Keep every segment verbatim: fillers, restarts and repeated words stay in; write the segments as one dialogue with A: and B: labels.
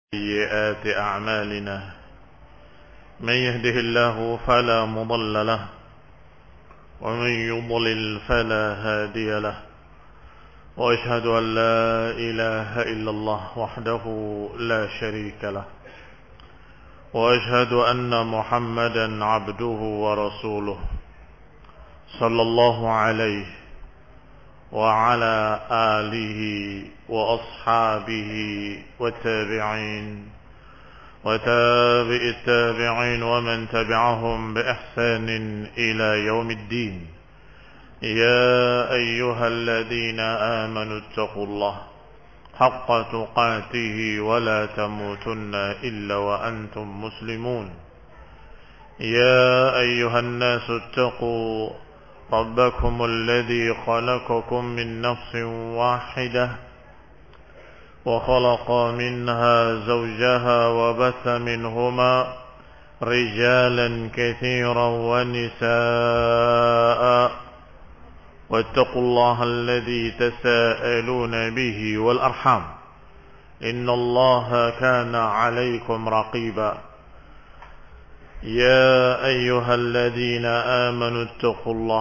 A: سيئات أعمالنا من يهده الله فلا مضل له ومن يضلل فلا هادي له وأشهد أن لا إله إلا الله وحده لا شريك له وأشهد أن محمدا عبده ورسوله صلى الله عليه وعلى آله وأصحابه والتابعين وتابع التابعين ومن تبعهم بإحسان إلى يوم الدين يا أيها الذين آمنوا اتقوا الله حق تقاته ولا تموتن إلا وأنتم مسلمون يا أيها الناس اتقوا ربكم الذي خلقكم من نفس واحدة وخلق منها زوجها وبث منهما رجالا كثيرا ونساء واتقوا الله الذي تساءلون به والأرحام إن الله كان عليكم رقيبا يا أيها الذين آمنوا اتقوا الله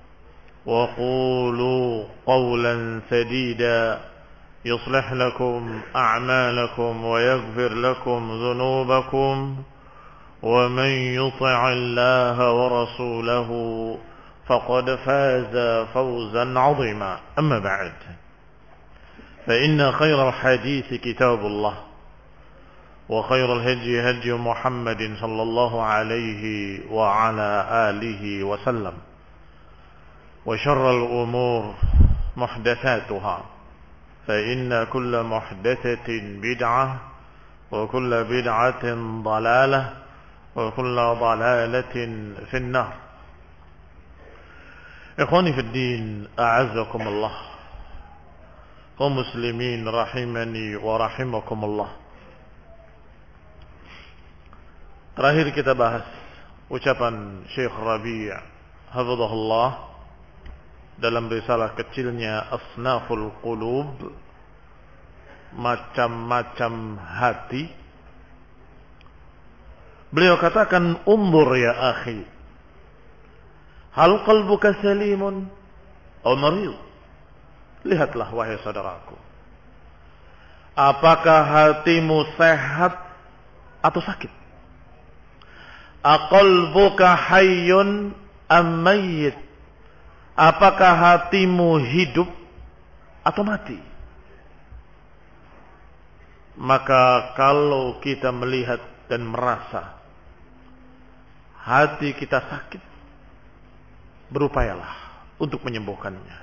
A: وقولوا قولا سديدا يصلح لكم أعمالكم ويغفر لكم ذنوبكم ومن يطع الله ورسوله فقد فاز فوزا عظيما أما بعد فإن خير الحديث كتاب الله وخير الهدي هدي محمد صلى الله عليه وعلى آله وسلم وشر الأمور محدثاتها فإن كل محدثة بدعة وكل بدعة ضلالة وكل ضلالة في النار. إخواني في الدين أعزكم الله kaum muslimin rahimani wa rahimakumullah. Terakhir kita bahas ucapan Syekh Rabi' hafizahullah dalam risalah kecilnya Asnaful Qulub, macam-macam hati. Beliau katakan, "Unzur ya akhi, hal qalbuka salimun aw marid?" Lihatlah wahai saudaraku, apakah hatimu sehat atau sakit? Aqalbuka hayyun am mayyit? Apakah hatimu hidup atau mati? Maka kalau kita melihat dan merasa hati kita sakit, berupayalah untuk menyembuhkannya.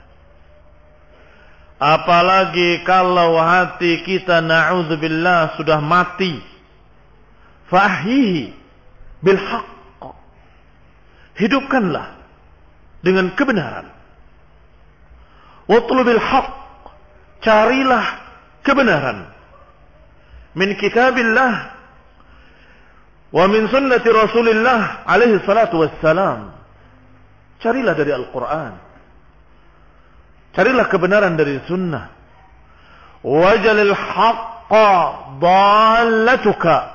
A: Apalagi kalau hati kita na'udzubillah sudah mati, fahyihi bil haqq, hidupkanlah dengan kebenaran. Watlubil haqq, carilah kebenaran. Min kitabillah wa min sunnati Rasulillah alaihi salatu wassalam. Carilah dari Al-Quran, carilah kebenaran dari sunnah. Wajalil haqqa dallatuka,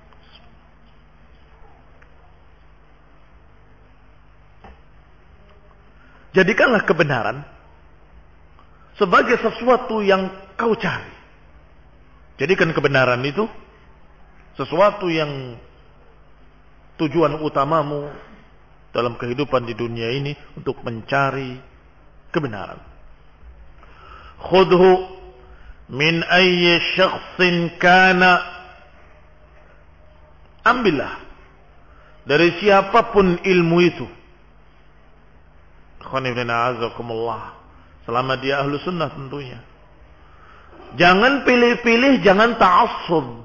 A: jadikanlah kebenaran sebagai sesuatu yang kau cari. Jadikan kebenaran itu sesuatu yang tujuan utamamu dalam kehidupan di dunia ini, untuk mencari kebenaran. Khudhu min ayyi syakhsin kana, ambillah dari siapapun ilmu itu. Selama dia ahlu sunnah tentunya. Jangan pilih-pilih, jangan ta'assub.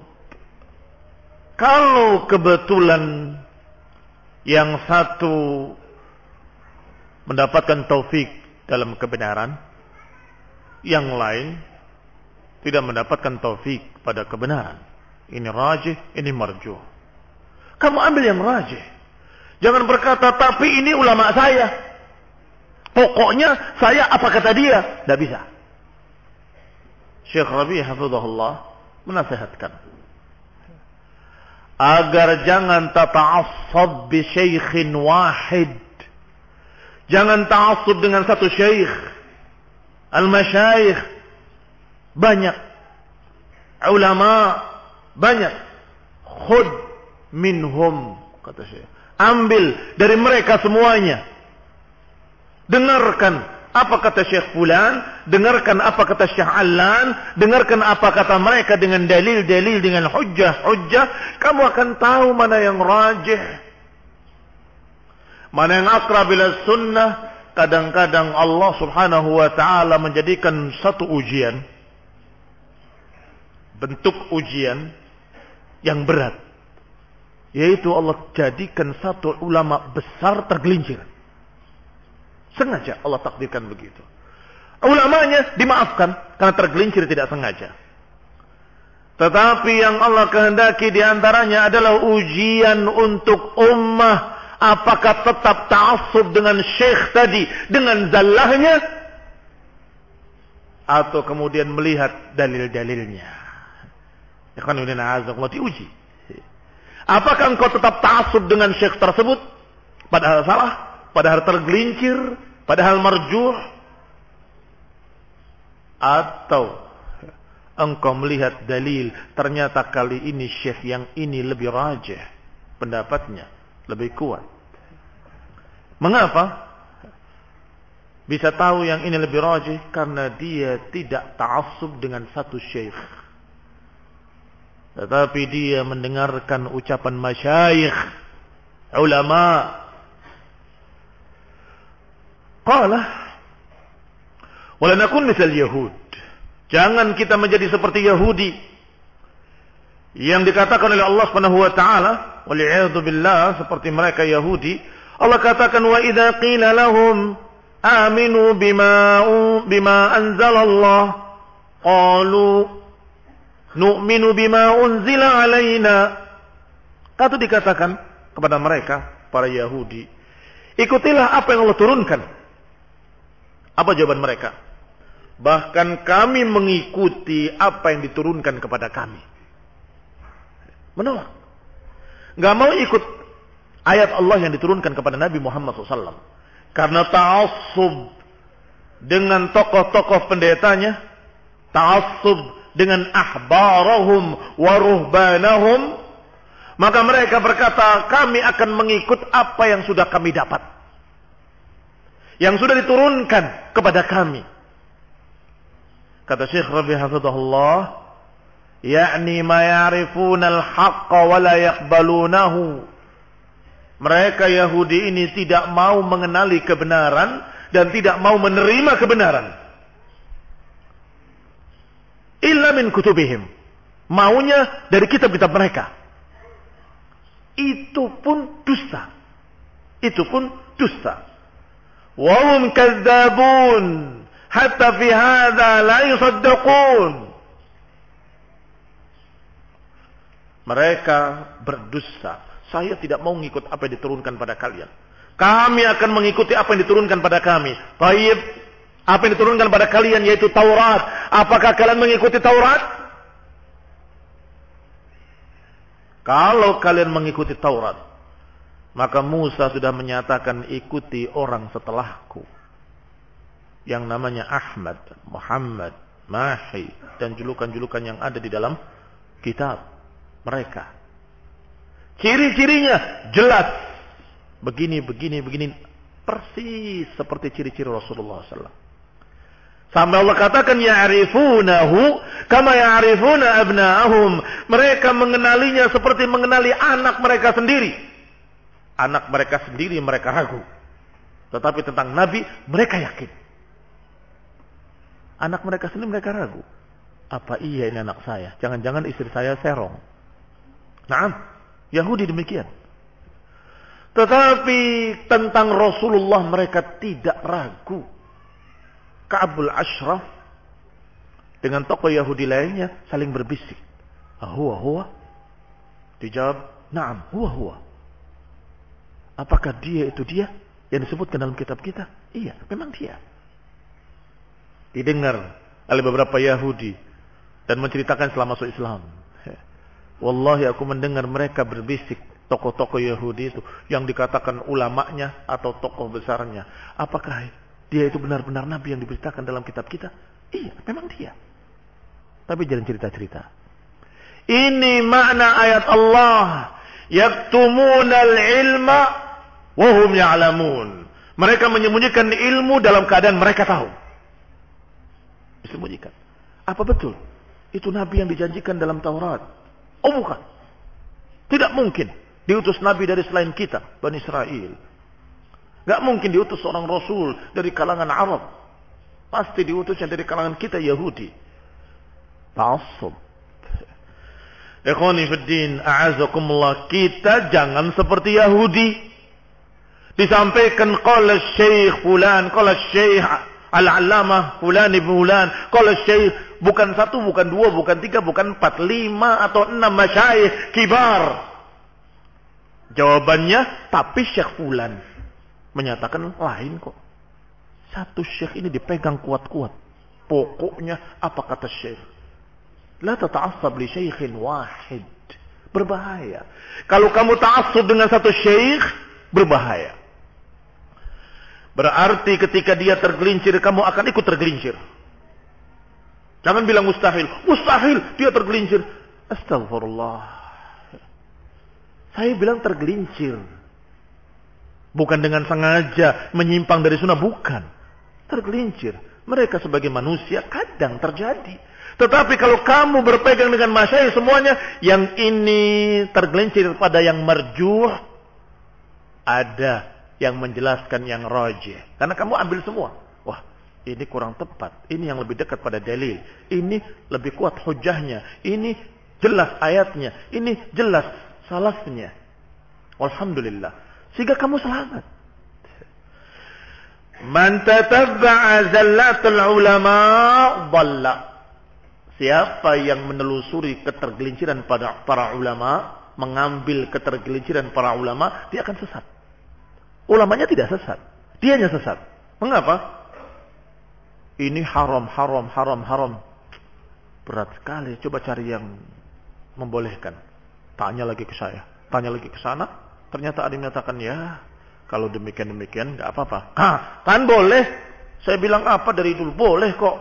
A: Kalau kebetulan yang satu mendapatkan taufik dalam kebenaran, yang lain tidak mendapatkan taufik pada kebenaran, ini rajih, ini marjuh. Kamu ambil yang rajih. Jangan berkata, tapi ini ulama saya, pokoknya saya apa kata dia. Tidak bisa. Syekh Rabi' hafizahullah menasihatkan, agar jangan tata'assab bi syaikhin wahid. Jangan ta'assub dengan satu syekh. Al-masyayikh banyak, ulama banyak. Khud minhum, kata Syekh. Ambil dari mereka semuanya. Dengarkan apa kata Syekh Fulan, dengarkan apa kata Syekh Allan, dengarkan apa kata mereka dengan dalil-dalil, dengan hujjah-hujjah. Kamu akan tahu mana yang rajih, mana yang aqrab ila sunnah. Kadang-kadang Allah subhanahu wa ta'ala menjadikan satu ujian, bentuk ujian yang berat, yaitu Allah jadikan satu ulama besar tergelincir. Sengaja Allah takdirkan begitu. Ulamanya dimaafkan karena tergelincir tidak sengaja. Tetapi yang Allah kehendaki diantaranya adalah ujian untuk ummah. Apakah tetap ta'assub dengan syekh tadi, dengan zallahnya, atau kemudian melihat dalil-dalilnya. Ikhwan fillah, azakumullah, diuji. Apakah engkau tetap ta'assub dengan syekh tersebut, padahal salah, padahal tergelincir, padahal marjuh, atau engkau melihat dalil, ternyata kali ini syekh yang ini lebih rajih pendapatnya, lebih kuat. Mengapa bisa tahu yang ini lebih rajih? Karena dia tidak ta'assub dengan satu syekh, tetapi dia mendengarkan ucapan masyayikh, ulama. Qala wala nakun misal yahud. Jangan kita menjadi seperti Yahudi yang dikatakan oleh Allah Subhanahu wa taala, wal'iyadu billah, seperti mereka Yahudi. Allah katakan, wa idza qila lahum aminu bima bima anzalallah qalu nu'minu bima unzila alaina. Kata dikatakan kepada mereka para Yahudi, ikutilah apa yang Allah turunkan. Apa jawaban mereka? Bahkan kami mengikuti apa yang diturunkan kepada kami. Menolak. Gak mau ikut ayat Allah yang diturunkan kepada Nabi Muhammad shallallahu alaihi wasallam. Karena ta'assub dengan tokoh-tokoh pendetanya, ta'assub dengan ahbarahum wa ruhbanahum, maka mereka berkata, kami akan mengikut apa yang sudah kami dapat, yang sudah diturunkan kepada kami. Kata Syekh Rabi hafizahullah, yakni ma ya'rifuna al-haqqa wa la yaqbalunahu. Mereka Yahudi ini tidak mau mengenali kebenaran dan tidak mau menerima kebenaran. Illa min kutubihim. Maunya dari kitab-kitab mereka. Itu pun dusta. Itu pun dusta. Wa hum kadzdzabun hatta fi hadza la yusaddaqun. Mereka berdusta. Saya tidak mau mengikut apa yang diturunkan pada kalian. Kami akan mengikuti apa yang diturunkan pada kami. Baik, apa yang diturunkan pada kalian yaitu Taurat. Apakah kalian mengikuti Taurat? Kalau kalian mengikuti Taurat, maka Musa sudah menyatakan ikuti orang setelahku, yang namanya Ahmad, Muhammad, Mahi, dan julukan-julukan yang ada di dalam kitab mereka. Ciri-cirinya jelas. Begini, begini, begini. Persis seperti ciri-ciri Rasulullah sallallahu alaihi wasallam. Sampai Allah katakan, ya'rifunahu kama ya'rifuna abna'ahum. Mereka mengenalinya seperti mengenali anak mereka sendiri. Anak mereka sendiri mereka ragu. Tetapi tentang Nabi mereka yakin. Anak mereka sendiri mereka ragu. Apa iya ini anak saya? Jangan-jangan istri saya serong. Naam. Yahudi demikian. Tetapi tentang Rasulullah mereka tidak ragu. Ka'bul Ashraf dengan tokoh Yahudi lainnya saling berbisik. Ah, huwa huwa? Dijawab, na'am, huwa huwa. Apakah dia itu dia yang disebutkan dalam kitab kita? Iya, memang dia. Didengar oleh beberapa Yahudi dan menceritakan setelah masuk Islam. Wallahi aku mendengar mereka berbisik, tokoh-tokoh Yahudi itu yang dikatakan ulamanya atau tokoh besarnya. Apakah dia itu benar-benar nabi yang diberitakan dalam kitab kita? Iya, memang dia. Tapi jangan cerita-cerita. Ini makna ayat Allah. Yaktumunal ilma wa hum ya'lamun. Mereka menyembunyikan ilmu dalam keadaan mereka tahu. Disembunyikan. Apa betul? Itu nabi yang dijanjikan dalam Taurat? Oh bukan. Tidak mungkin diutus nabi dari selain kita, Bani Israel. Gak mungkin diutus seorang rasul dari kalangan Arab. Pasti diutusnya dari kalangan kita Yahudi. Ta'assub. Ikhwani fiddin, a'azakumullah, kita jangan seperti Yahudi. Disampaikan qala syekh fulan, qala syekh al-allamah fulan ibn fulan, qala syekh, bukan satu, bukan dua, bukan tiga, bukan empat, lima atau enam masyayikh kibar. Jawabannya, tapi syekh fulan menyatakan lain kok. Satu syekh ini dipegang kuat-kuat. Pokoknya apa kata syekh? La tata'assab li syaikhin wahid. Berbahaya. Kalau kamu ta'assub dengan satu syekh, berbahaya. Berarti ketika dia tergelincir, kamu akan ikut tergelincir. Jangan bilang mustahil. Mustahil, dia tergelincir. Astagfirullah. Saya bilang tergelincir. Bukan dengan sengaja menyimpang dari sunnah, bukan. Tergelincir. Mereka sebagai manusia kadang terjadi. Tetapi kalau kamu berpegang dengan masyayikh semuanya, yang ini tergelincir pada yang marjuh, ada yang menjelaskan yang rajih. Karena kamu ambil semua. Wah, ini kurang tepat. Ini yang lebih dekat pada dalil. Ini lebih kuat hujahnya. Ini jelas ayatnya. Ini jelas salafnya. Alhamdulillah. Sehingga kamu selamat. Man tatabba'a zallatul ulama dhalla. Siapa yang menelusuri ketergelinciran pada para ulama, mengambil ketergelinciran para ulama, dia akan sesat. Ulamanya tidak sesat, dianya sesat. Mengapa? Ini haram, haram, haram, haram. Berat sekali. Coba cari yang membolehkan. Tanya lagi ke saya, tanya lagi ke sana. Ternyata ada yang mengatakan, ya kalau demikian-demikian nggak apa-apa. Ah, kan boleh. Saya bilang apa dari dulu, boleh kok.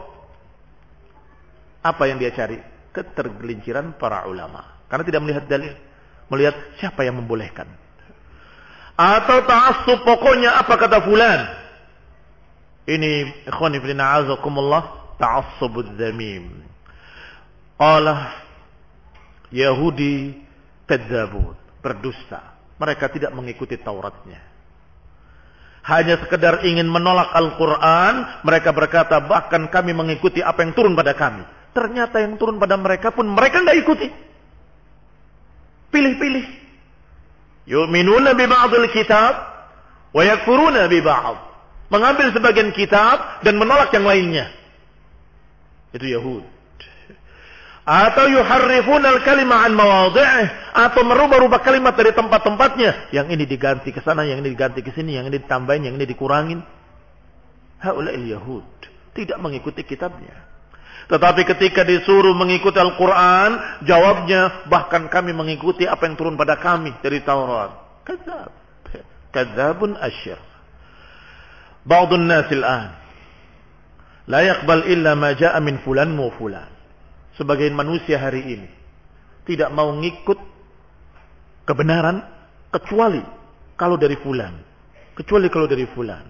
A: Apa yang dia cari? Ketergelinciran para ulama. Karena tidak melihat dalil. Melihat siapa yang membolehkan. Atau ta'assub, pokoknya apa kata fulan. Ini ikhwani fillah a'azakumullah, ta'assubudz zamim. Qala Yahudi kadzabun, berdusta. Mereka tidak mengikuti Tauratnya. Hanya sekedar ingin menolak Al-Quran. Mereka berkata, bahkan kami mengikuti apa yang turun pada kami. Ternyata yang turun pada mereka pun mereka tidak ikuti. Pilih-pilih. Yu'minuna bi ba'dil kitab wa yakfuruna bi ba'd. Mengambil sebagian kitab dan menolak yang lainnya. Itu Yahud. Atau yuharrifuna al-kalima an mawadhi'ih, atau merubah-rubah kalimat dari tempat-tempatnya. Yang ini diganti ke sana, yang ini diganti ke sini, yang ini ditambahin, yang ini dikurangin. Haula'il Yahud, tidak mengikuti kitabnya. Tetapi ketika disuruh mengikuti Al-Quran, jawabnya, bahkan kami mengikuti apa yang turun pada kami dari Taurat. Kadzab. Kadzabun asyir. Ba'dun nasil an la yaqbal illa ma ja'a min fulan wa fulan. Sebagian manusia hari ini tidak mau ngikut kebenaran kecuali kalau dari fulan. Kecuali kalau dari fulan.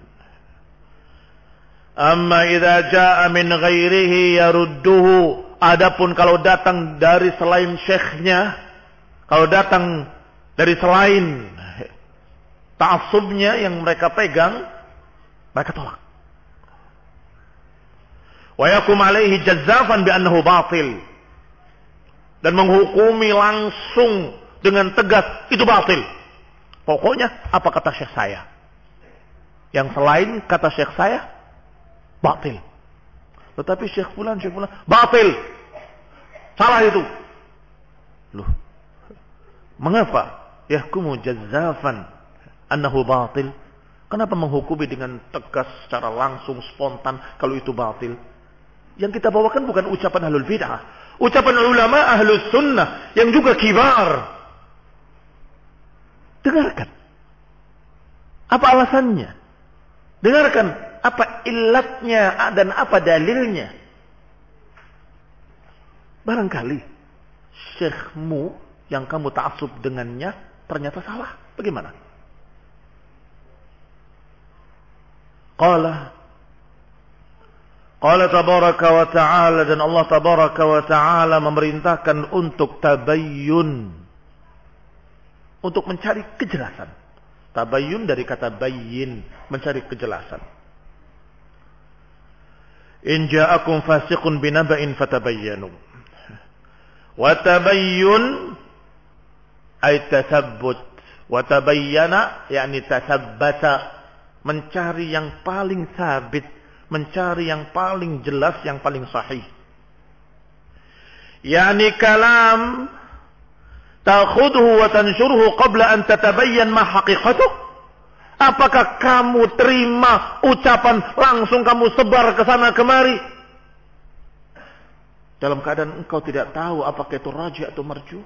A: Amma idza jaa min ghairihi yarudduhu. Adapun kalau datang dari selain syekhnya, kalau datang dari selain ta'assubnya yang mereka pegang, mereka tolak. Wa yakum alaihi jazzafan bi annahu batil. Dan menghukumi langsung dengan tegas, itu batil. Pokoknya apa kata syekh saya. Yang selain kata syekh saya, batil. Tetapi syekh fulan, syekh fulan, batil. Salah itu. Loh. Mengapa? Yahkumu jazzafan annahu batil. Kenapa menghukumi dengan tegas secara langsung, spontan, kalau itu batil? Yang kita bawakan bukan ucapan ahlul bid'ah. ucapan ulama ahlus sunnah yang juga kibar. Dengarkan. Apa alasannya? Dengarkan apa illatnya dan apa dalilnya. Barangkali syekhmu yang kamu ta'assub dengannya ternyata salah. Bagaimana? Qala Qala tabaraka wa ta'ala, dan Allah tabaraka wa ta'ala memerintahkan untuk tabayyun, untuk mencari kejelasan. Tabayyun dari kata bayyin, mencari kejelasan. In ja'akum fasiqun binaba'in fatabayyanu. Wa tabayyun ay tathabbut. Wa tabayyana yakni tathabbata, mencari yang paling sabit, mencari yang paling jelas, yang paling sahih. Yani kalam ta'khudhu wa tansyurhu qabla an tatabayyan ma haqiqatuh. Apakah kamu terima ucapan langsung kamu sebar ke sana kemari dalam keadaan engkau tidak tahu apakah itu rajih atau marjuh?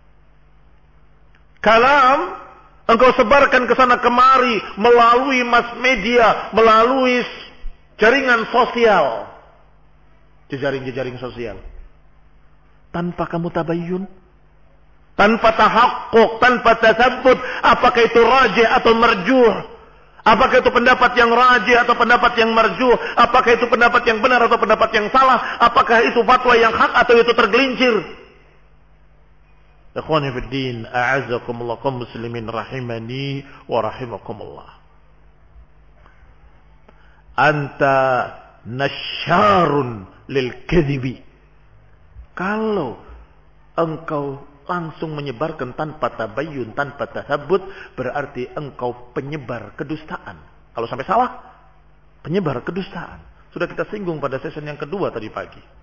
A: Kalam engkau sebarkan ke sana kemari melalui mass media, melalui jaringan sosial, jejaring-jejaring sosial, tanpa kamu tabayyun, tanpa tahakkuk, tanpa tasabbut, apakah itu rajih atau marjuh, apakah itu pendapat yang rajih atau pendapat yang marjuh, apakah itu pendapat yang benar atau pendapat yang salah, apakah itu fatwa yang hak atau itu tergelincir. Ikhwani fi din, a'azzakumullah, kaum muslimin rahimani wa rahimakumullah. Anta nasyarun lil kadhibi. Kalau engkau langsung menyebarkan tanpa tabayyun, tanpa tasabbut, berarti engkau penyebar kedustaan. Kalau sampai salah, penyebar kedustaan. Sudah kita singgung pada sesi yang kedua tadi pagi.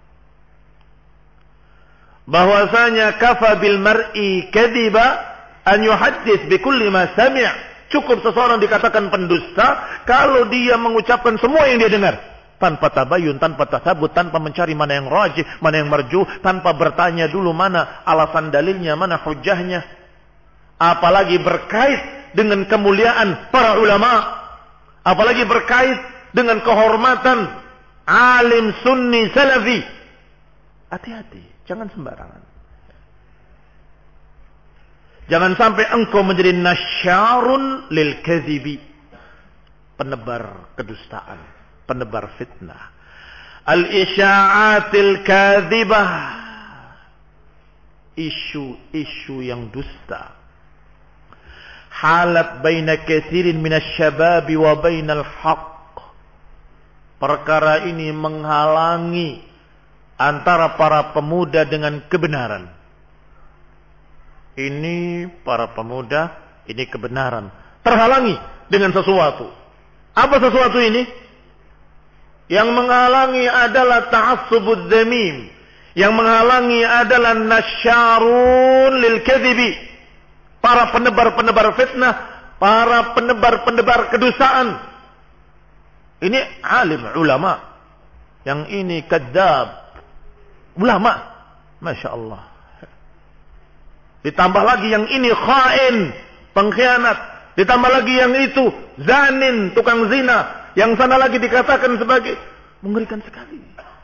A: Bahwasanya kafa bil mar'i kadhiba an yuhaddits bi kulli ma sami'. Cukup seseorang dikatakan pendusta kalau dia mengucapkan semua yang dia dengar tanpa tabayyun, tanpa tasabbut, tanpa mencari mana yang rajih, mana yang marjuh, tanpa bertanya dulu mana alasan dalilnya, mana hujjahnya. Apalagi berkait dengan kemuliaan para ulama, apalagi berkait dengan kehormatan alim sunni salafi. Hati-hati. Jangan sembarangan. Jangan sampai engkau menjadi nasyarun lil kadhibi, penebar kedustaan, penebar fitnah. Al-isya'atil kadhibah, isu-isu yang dusta. Halat baina katsirin minasyababi wa bainal haqq. Perkara ini menghalangi antara para pemuda dengan kebenaran. Ini para pemuda, ini kebenaran, terhalangi dengan sesuatu. Apa sesuatu ini? Yang menghalangi adalah ta'assubud dzamim. Yang menghalangi adalah nasyarun lil kadhibi. Para penebar-penebar fitnah, para penebar-penebar kedustaan. Ini alim ulama. Yang ini kadzab. Ulama, Masya Allah. Ditambah lagi yang ini khain, pengkhianat. Ditambah lagi yang itu zanin, tukang zina. Yang sana lagi dikatakan sebagai mengerikan sekali.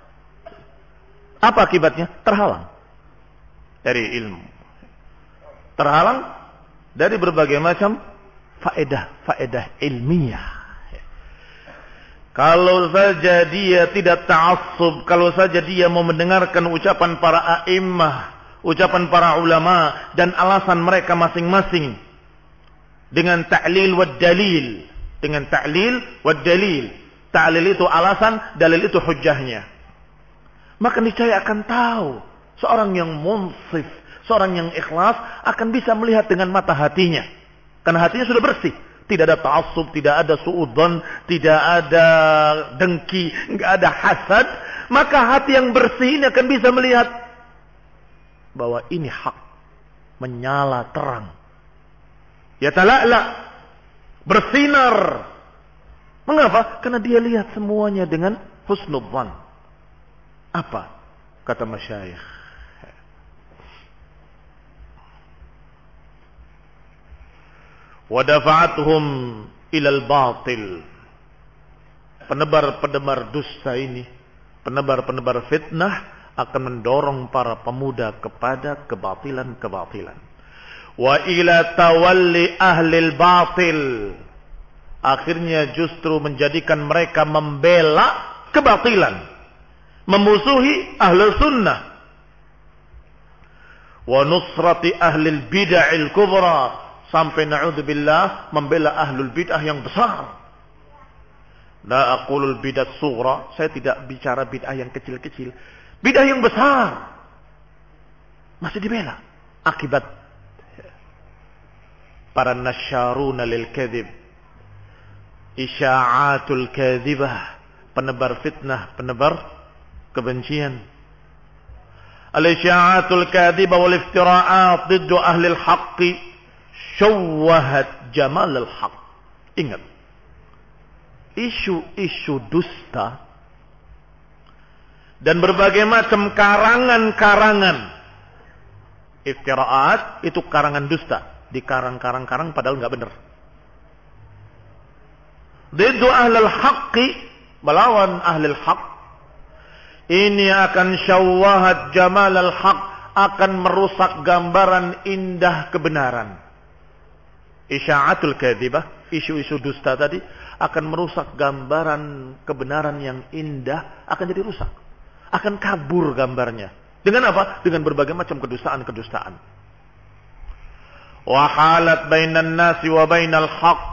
A: Apa akibatnya? Terhalang dari ilmu. Terhalang dari berbagai macam faedah-faedah ilmiah. Kalau saja dia tidak ta'assub, kalau saja dia mau mendengarkan ucapan para a'immah, ucapan para ulama dan alasan mereka masing-masing dengan ta'lil wa dalil, dengan ta'lil wa dalil. Ta'lil itu alasan, dalil itu hujjahnya. Maka niscaya akan tahu seorang yang munsif, seorang yang ikhlas akan bisa melihat dengan mata hatinya. Karena hatinya sudah bersih. Tidak ada ta'assub, tidak ada su'udzon, tidak ada dengki, enggak ada hasad. Maka hati yang bersih ini akan bisa melihat bahwa ini hak, menyala terang. Ya tala'la, bersinar. Mengapa? Karena dia lihat semuanya dengan husnudzan. Apa kata masyayikh? wa dafa'atuhum ilal batil. Penebar-penebar dusta ini, penebar-penebar fitnah akan mendorong para pemuda kepada kebatilan-kebatilan. Wa ila tawalli ahlil batil. Akhirnya justru menjadikan mereka membela kebatilan, memusuhi ahli sunnah. Wa nusrati ahlil bid'ahil kubra, sampai na'udzubillah membela ahlul bid'ah yang besar. La aqulul bid'ah sughra, saya tidak bicara bid'ah yang kecil-kecil. Bid'ah yang besar masih dibela akibat para nasyaruna lil kadhib, isya'atul kadhibah, penebar fitnah, penebar kebencian. Al-isya'atul kadhibah wal iftira'at diddu ahli al-haqqi syawwahat jamal al-haqq. Ingat, isu-isu dusta dan berbagai macam karangan-karangan. Iftira'at itu karangan dusta, dikarang-karang-karang padahal enggak benar. Diddu ahlul haqqi, melawan ahlul haq. Ini akan syawwahat jamal al-haq, akan merusak gambaran indah kebenaran. Isya'atul kadzibah, isu-isu dusta tadi akan merusak gambaran kebenaran yang indah, akan jadi rusak. Akan kabur gambarnya. Dengan apa? Dengan berbagai macam kedustaan-kedustaan. Wa halat bainan nasi wa bainal haqq,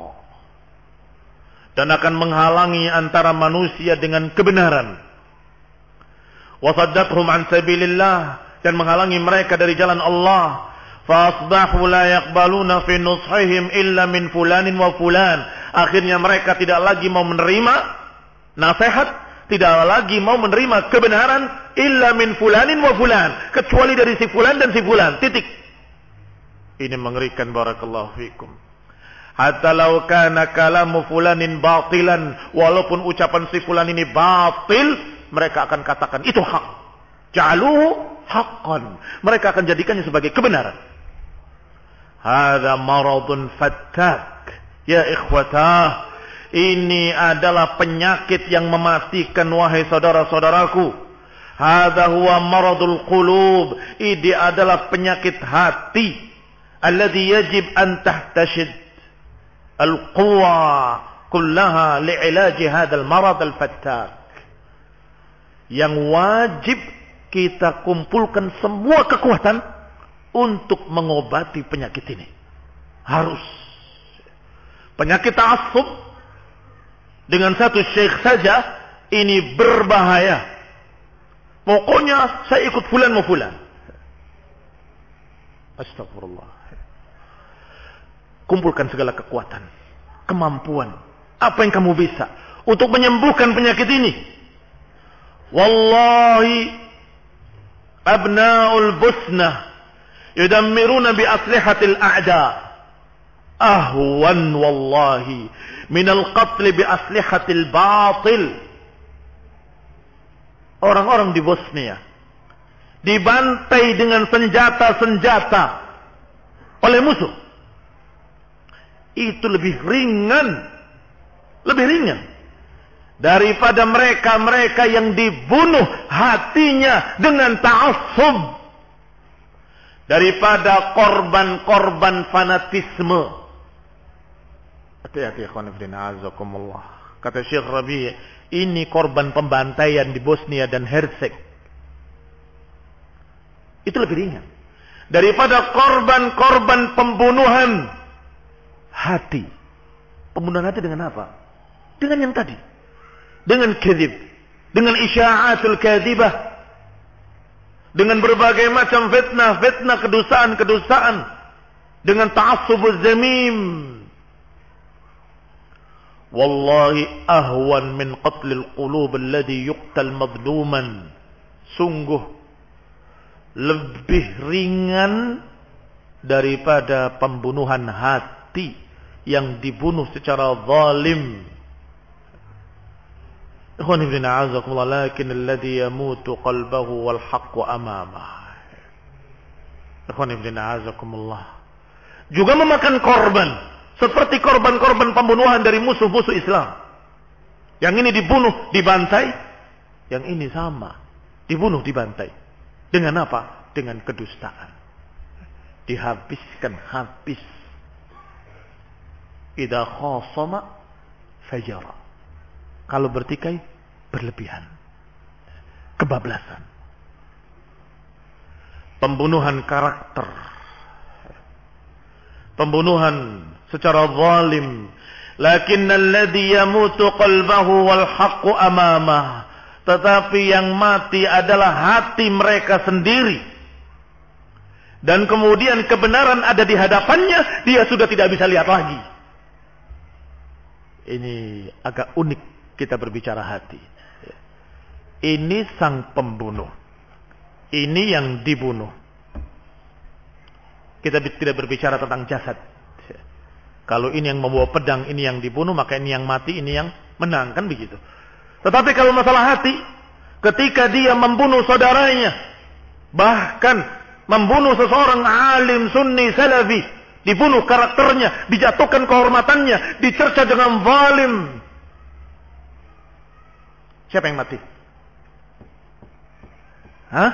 A: dan akan menghalangi antara manusia dengan kebenaran. Wa saddathum an sabilillah, dan menghalangi mereka dari jalan Allah. Fa asbahu la yaqbaluna fi nushihim illa min fulanin wa fulan. Akhirnya mereka tidak lagi mau menerima nasihat, tidak lagi mau menerima kebenaran, illa min fulanin wa fulan, kecuali dari si fulan dan si fulan. Titik. Ini mengerikan, barakallahu fikum. Hatta law kana kalamu fulanin batilan, walaupun ucapan si fulan ini batil, mereka akan katakan itu hak. Ja'aluhu haqqan, mereka akan jadikannya sebagai kebenaran. Hadza maradun fattak ya ikhwatah, ini adalah penyakit yang mematikan, wahai saudara-saudaraku. Hadza huwa maradul qulub, ini adalah penyakit hati. Alladhi yajib an tahtashid al-quwa kullaha li'ilaji hadzal marad al-fattak. Yang wajib kita kumpulkan semua kekuatan untuk mengobati penyakit ini. Harus. Penyakit ta'assub dengan satu syekh saja ini berbahaya. Pokoknya saya ikut fulan mau fulan. Astagfirullah. Kumpulkan segala kekuatan, kemampuan, apa yang kamu bisa untuk menyembuhkan penyakit ini. Wallahi abna'ul busnah yudammiruna bi aslihatil a'da ahwan wallahi minal qatl bi aslihatil batil. Orang-orang di Bosnia dibantai dengan senjata-senjata oleh musuh. Itu lebih ringan, lebih ringan daripada mereka-mereka yang dibunuh hatinya dengan ta'assub, daripada korban-korban fanatisme. Hati-hati ikhwan fillah, azakumullah. Kata Syekh Rabi', ini korban pembantaian di Bosnia dan Hersek. Itu lebih ringan daripada korban-korban pembunuhan hati. Pembunuhan hati dengan apa? Dengan yang tadi, dengan kadzib, dengan isya'atul kadzibah, dengan berbagai macam fitnah, fitnah kedustaan-kedustaan, dengan ta'assubuz zamim. Wallahi ahwan min qatlil qulub alladhi yuqtal madluman. Sungguh lebih ringan daripada pembunuhan hati yang dibunuh secara zalim. Ikhwan ibn a'azakumullah, lakin alladhi yamutu qalbahu wal haqqu amamah. Ikhwan ibn a'azakumullah, juga memakan korban Seperti korban-korban pembunuhan dari musuh-musuh Islam. Yang ini dibunuh, dibantai. Yang ini sama. Dibunuh, dibantai. Dengan apa? Dengan kedustaan. Dihabiskan habis. Idza khasama fajara. Kalau bertikai, berlebihan. Kebablasan. Pembunuhan karakter. Pembunuhan secara zalim. Lakinnal ladzi yamutu qalbahu wal haqqu amamah. Tetapi yang mati adalah hati mereka sendiri. Dan kemudian kebenaran ada di hadapannya, dia sudah tidak bisa lihat lagi. Ini agak unik kita berbicara hati. Ini sang pembunuh. Ini yang dibunuh. Kita tidak berbicara tentang jasad. Kalau ini yang membawa pedang, ini yang dibunuh, maka ini yang mati, ini yang menang, kan begitu. Tetapi kalau masalah hati, ketika dia membunuh saudaranya, bahkan membunuh seseorang alim sunni salafi, dibunuh karakternya, dijatuhkan kehormatannya, dicerca dengan zalim. Siapa yang mati? Hah?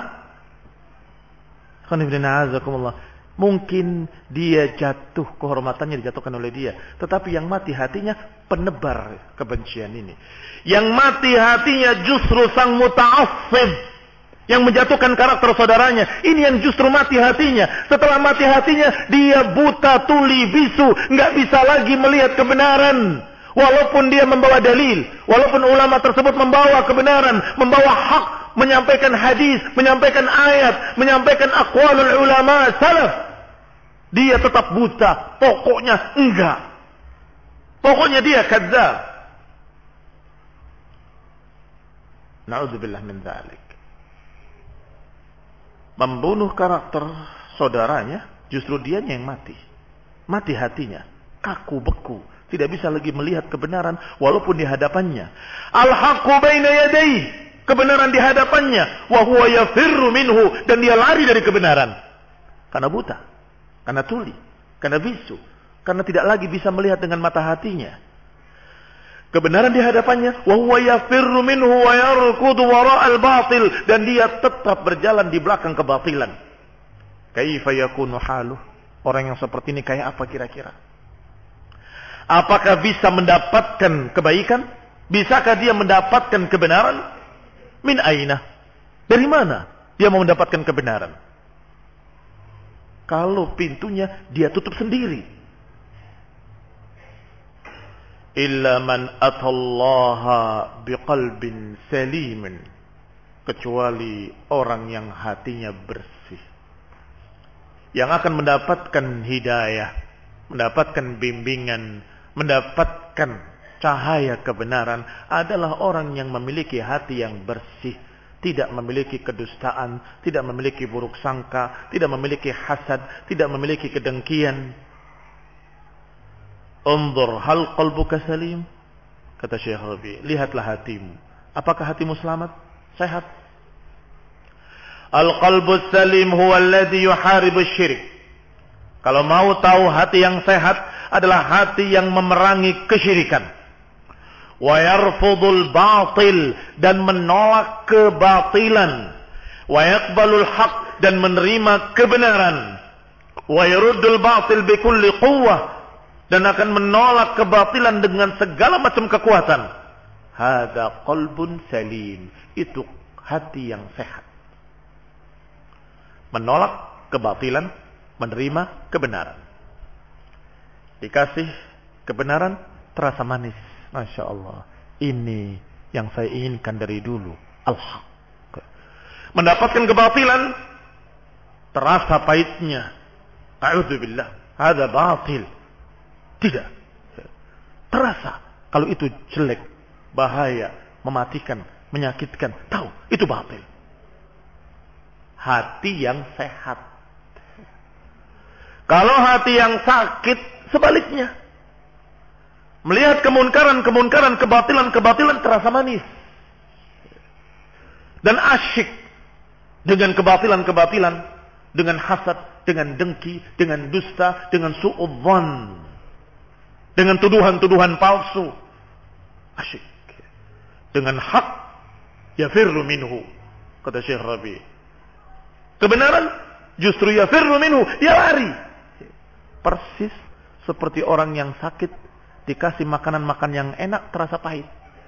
A: Mungkin dia jatuh, kehormatannya dijatuhkan oleh dia. Tetapi yang mati hatinya penebar kebencian ini. Yang mati hatinya justru sang muta'assib, yang menjatuhkan karakter saudaranya. Ini yang justru mati hatinya. Setelah mati hatinya, dia buta, tuli, bisu. Nggak bisa lagi melihat kebenaran. Walaupun dia membawa dalil, walaupun ulama tersebut membawa kebenaran, membawa hak, menyampaikan hadis, menyampaikan ayat, menyampaikan aqwalul ulama salaf, dia tetap buta. Pokoknya enggak. Pokoknya dia kadzdzab. Na'udzubillah min dzalik. Membunuh karakter saudaranya, justru dianya yang mati. Mati hatinya, kaku beku. Tidak bisa lagi melihat kebenaran walaupun di hadapannya. Al-haqqu baina yadayhi. Kebenaran di hadapannya. Wa huwa yafirru minhu. Dan dia lari dari kebenaran. Karena buta. Karena tuli. Karena bisu. Karena tidak lagi bisa melihat dengan mata hatinya. Kebenaran di hadapannya. Wa huwa yafirru minhu wa yarkudu wara'al batil. Dan dia tetap berjalan di belakang kebatilan. Kaifa yakunu haluh. Orang yang seperti ini kayak apa kira-kira? Apakah bisa mendapatkan kebaikan? Bisakah dia mendapatkan kebenaran? Min aina? Dari mana dia mau mendapatkan kebenaran? Kalau pintunya dia tutup sendiri. Illa man atallaha biqalbin salimin. Kecuali orang yang hatinya bersih. Yang akan mendapatkan hidayah, mendapatkan bimbingan, mendapatkan cahaya kebenaran adalah orang yang memiliki hati yang bersih, tidak memiliki kedustaan, tidak memiliki buruk sangka, tidak memiliki hasad, tidak memiliki kedengkian. Unzur hal qalbuka salim, kata Syekh Rabi, lihatlah hatimu, apakah hatimu selamat, sehat? Al-qalbu salim huwa alladhi yuharibu syirik. Kalau mau tahu hati yang sehat adalah hati yang memerangi kesyirikan. Wa yarfudul batil, dan menolak kebatilan. Wa yaqbalul haq, dan menerima kebenaran. Wa yaruddul batil bikulli quwwah, dan akan menolak kebatilan dengan segala macam kekuatan. Hada qalbun salim, itu hati yang sehat. Menolak kebatilan, menerima kebenaran. Dikasih kebenaran, terasa manis. Masya Allah. Ini yang saya inginkan dari dulu. Al-haq. Mendapatkan kebatilan, terasa pahitnya. A'udzubillah. Hada batil. Tidak. Terasa. Kalau itu jelek, bahaya, mematikan, menyakitkan. Tahu, itu batil. Hati yang sehat. Kalau hati yang sakit, sebaliknya. Melihat kemunkaran-kemunkaran, kebatilan-kebatilan terasa manis. Dan asyik dengan kebatilan-kebatilan, dengan hasad, dengan dengki, dengan dusta, dengan su'udzan. dengan tuduhan-tuduhan palsu. Asyik. Dengan hak yafirru minhu, kata Syekh Rabi. Kebenaran justru yafirru minhu, ya lari. Persis seperti orang yang sakit dikasih makanan-makan yang enak terasa pahit.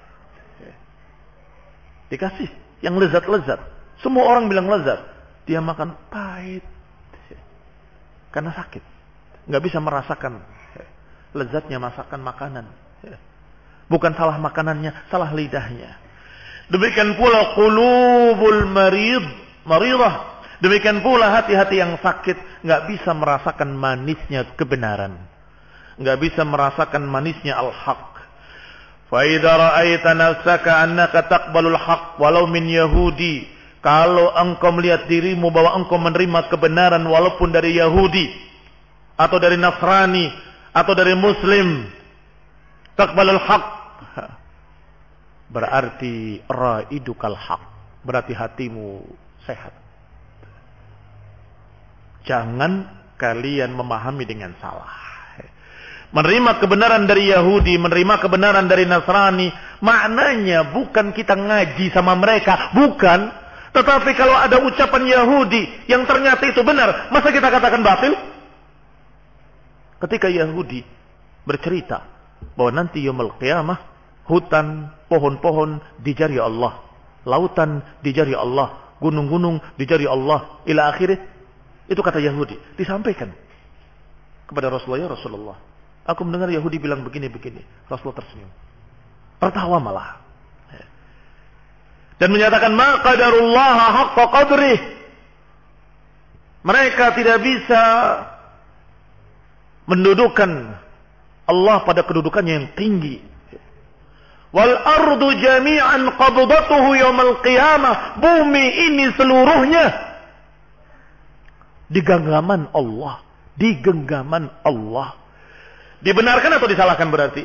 A: Dikasih yang lezat-lezat, semua orang bilang lezat, dia makan pahit karena sakit, nggak bisa merasakan lezatnya masakan makanan. Bukan salah makanannya, salah lidahnya. Demikian pula qulubul marid, maridah. Demikian pula hati-hati yang sakit nggak bisa merasakan manisnya kebenaran, nggak bisa merasakan manisnya al-haq. Fa idza ra'aita nafsaka annaka taqbalul haqq walau min yahudi, kalau engkau melihat dirimu bahwa engkau menerima kebenaran walaupun dari Yahudi atau dari Nasrani atau dari Muslim, taqbalul haqq, berarti ra'idukal haqq, berarti hatimu sehat. Jangan kalian memahami dengan salah. Menerima kebenaran dari Yahudi, menerima kebenaran dari Nasrani, maknanya bukan kita ngaji sama mereka, bukan. Tetapi kalau ada ucapan Yahudi yang ternyata itu benar, masa kita katakan batil? Ketika Yahudi bercerita bahwa nanti yaumul qiyamah, hutan, pohon-pohon di jari Allah, lautan di jari Allah, gunung-gunung di jari Allah, ila akhirih, itu kata Yahudi, disampaikan kepada Rasulullah, ya Rasulullah, aku mendengar Yahudi bilang begini-begini. Rasulullah tersenyum, tertawa malah, dan menyatakan ma qadarullah haqqa qadrih. Mereka tidak bisa mendudukan Allah pada kedudukannya yang tinggi. Wal ardu jami'an qabdatuhu yaumal qiyamah. Bumi ini seluruhnya di genggaman Allah, di genggaman Allah. Dibenarkan atau disalahkan berarti?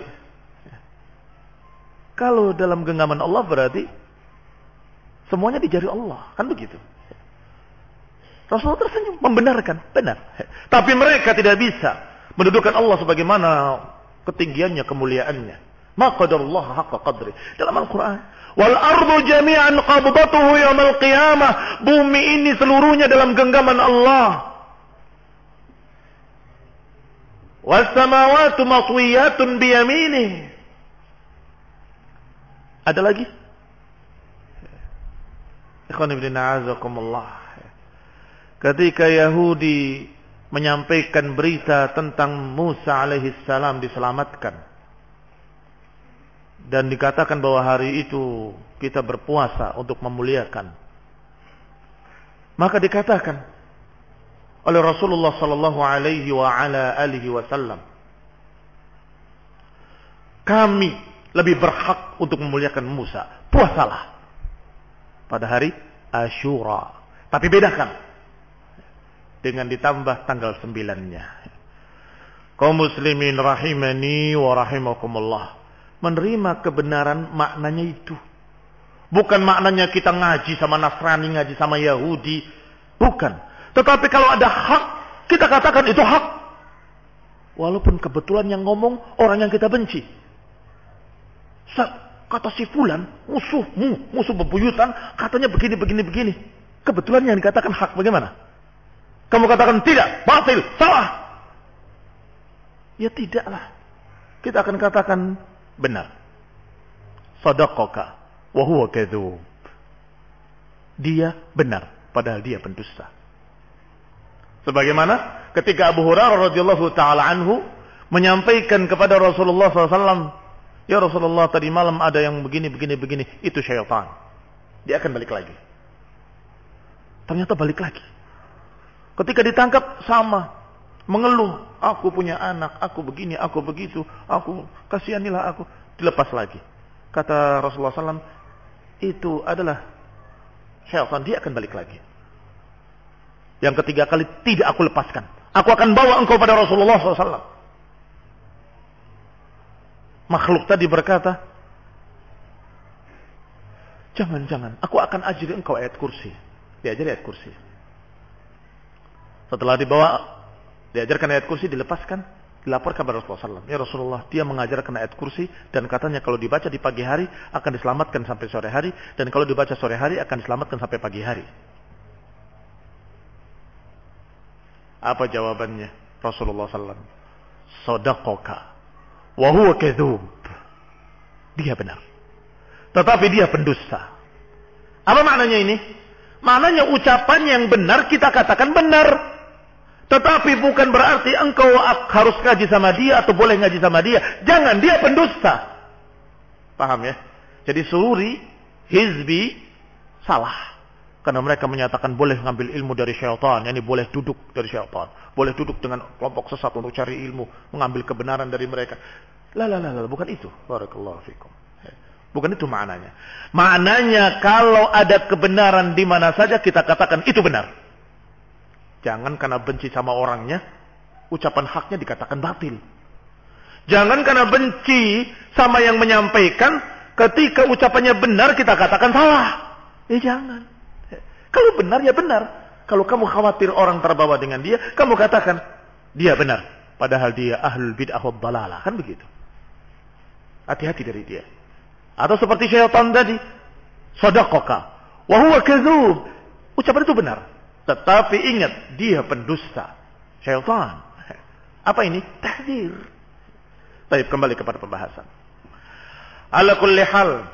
A: Kalau dalam genggaman Allah berarti semuanya di jari Allah, kan begitu. Rasulullah tersenyum, membenarkan, benar. Tapi mereka tidak bisa mendudukan Allah sebagaimana ketinggiannya, kemuliaannya. Ma qadarullah haqqa qadri. Dalam Al-Quran, wal ardu jami'an qabdatuhu yaumal qiyamah. Bumi ini seluruhnya dalam genggaman Allah. Was samawati matwiyatun biyaminih. Ada lagi? Ikhwan ibn a'azakumullah. Ketika Yahudi menyampaikan berita tentang Musa alaihi salam diselamatkan, dan dikatakan bahwa hari itu kita berpuasa untuk memuliakan, maka dikatakan oleh Rasulullah sallallahu alaihi wa ala alihi wasallam, kami lebih berhak untuk memuliakan Musa, puasalah pada hari Asyura. Tapi bedakan dengan ditambah tanggal sembilannya. Kaum muslimin rahimani wa rahimakumullah, menerima kebenaran maknanya itu. Bukan maknanya kita ngaji sama Nasrani, ngaji sama Yahudi. Bukan. Tetapi kalau ada hak, kita katakan itu hak. Walaupun kebetulan yang ngomong orang yang kita benci. Kata si fulan, musuhmu, musuh bebuyutan, katanya begini, begini, begini. Kebetulan yang dikatakan hak, bagaimana? Kamu katakan tidak, batil, salah. Ya tidaklah. Kita akan katakan benar. Sadaqaka wa huwa kadzub. Dia benar, padahal dia pendusta. Sebagaimana ketika Abu Hurairah radhiyallahu taala anhu menyampaikan kepada Rasulullah sallallahu alaihi wasallam, ya Rasulullah, tadi malam ada yang begini, begini, begini. Itu syaitan. Dia akan balik lagi. Ternyata balik lagi. Ketika ditangkap sama. Mengeluh. Aku punya anak. Aku begini, aku begitu. Aku, kasihanilah aku. Dilepas lagi. Kata Rasulullah sallallahu alaihi wasallam, itu adalah syaitan. Dia akan balik lagi. Yang ketiga kali, tidak aku lepaskan. Aku akan bawa engkau pada Rasulullah sallallahu alaihi wasallam. Makhluk tadi berkata, jangan-jangan, aku akan ajari engkau ayat kursi. Diajari ayat kursi. Setelah dibawa, diajarkan ayat kursi, dilepaskan. dilaporkan kepada Rasulullah sallallahu alaihi wasallam. Ya Rasulullah, dia mengajarkan ayat kursi dan katanya kalau dibaca di pagi hari akan diselamatkan sampai sore hari, dan kalau dibaca sore hari akan diselamatkan sampai pagi hari. Apa jawabannya Rasulullah sallallahu alaihi wasallam? Sadaqaka wa huwa kadzub. Dia benar, tetapi dia pendusta. Apa maknanya ini? Maknanya ucapan yang benar kita katakan benar, tetapi bukan berarti engkau harus ngaji sama dia atau boleh ngaji sama dia. Jangan, dia pendusta. Paham ya? Jadi sururi, hizbi, salah. Karena mereka menyatakan boleh ngambil ilmu dari syaitan. Yani boleh duduk dari syaitan. Boleh duduk dengan kelompok sesat untuk cari ilmu. Mengambil kebenaran dari mereka. Lah, lah, lah, lah. Bukan itu. Barakallahu fikum. Bukan itu maknanya. Maknanya kalau ada kebenaran di mana saja kita katakan itu benar. Jangan karena benci sama orangnya, ucapan haknya dikatakan batil. Jangan karena benci sama yang menyampaikan, ketika ucapannya benar kita katakan salah. Eh jangan. Kalau benar ya benar. Kalau kamu khawatir orang terbawa dengan dia, kamu katakan dia benar. Padahal dia ahlul bid'ah wad dalalah. Kan begitu. Hati-hati dari dia. Atau seperti syaitan tadi. Sadaqaka wa huwa kadzub. Ucapan itu benar. Tetapi ingat, dia pendusta. Syaitan. Apa ini? Tahdzir. Baik, kembali kepada pembahasan. Ala kulli hal,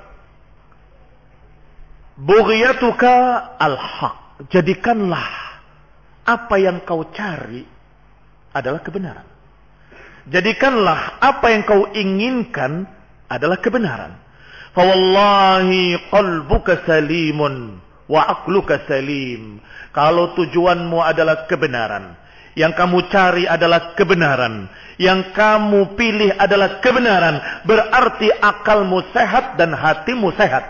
A: bughiyatuka al-haq. Jadikanlah apa yang kau cari adalah kebenaran. Jadikanlah apa yang kau inginkan adalah kebenaran. Fa wallahi qalbuka salimun wa aqluka salim. Kalau tujuanmu adalah kebenaran, yang kamu cari adalah kebenaran, yang kamu pilih adalah kebenaran, berarti akalmu sehat dan hatimu sehat.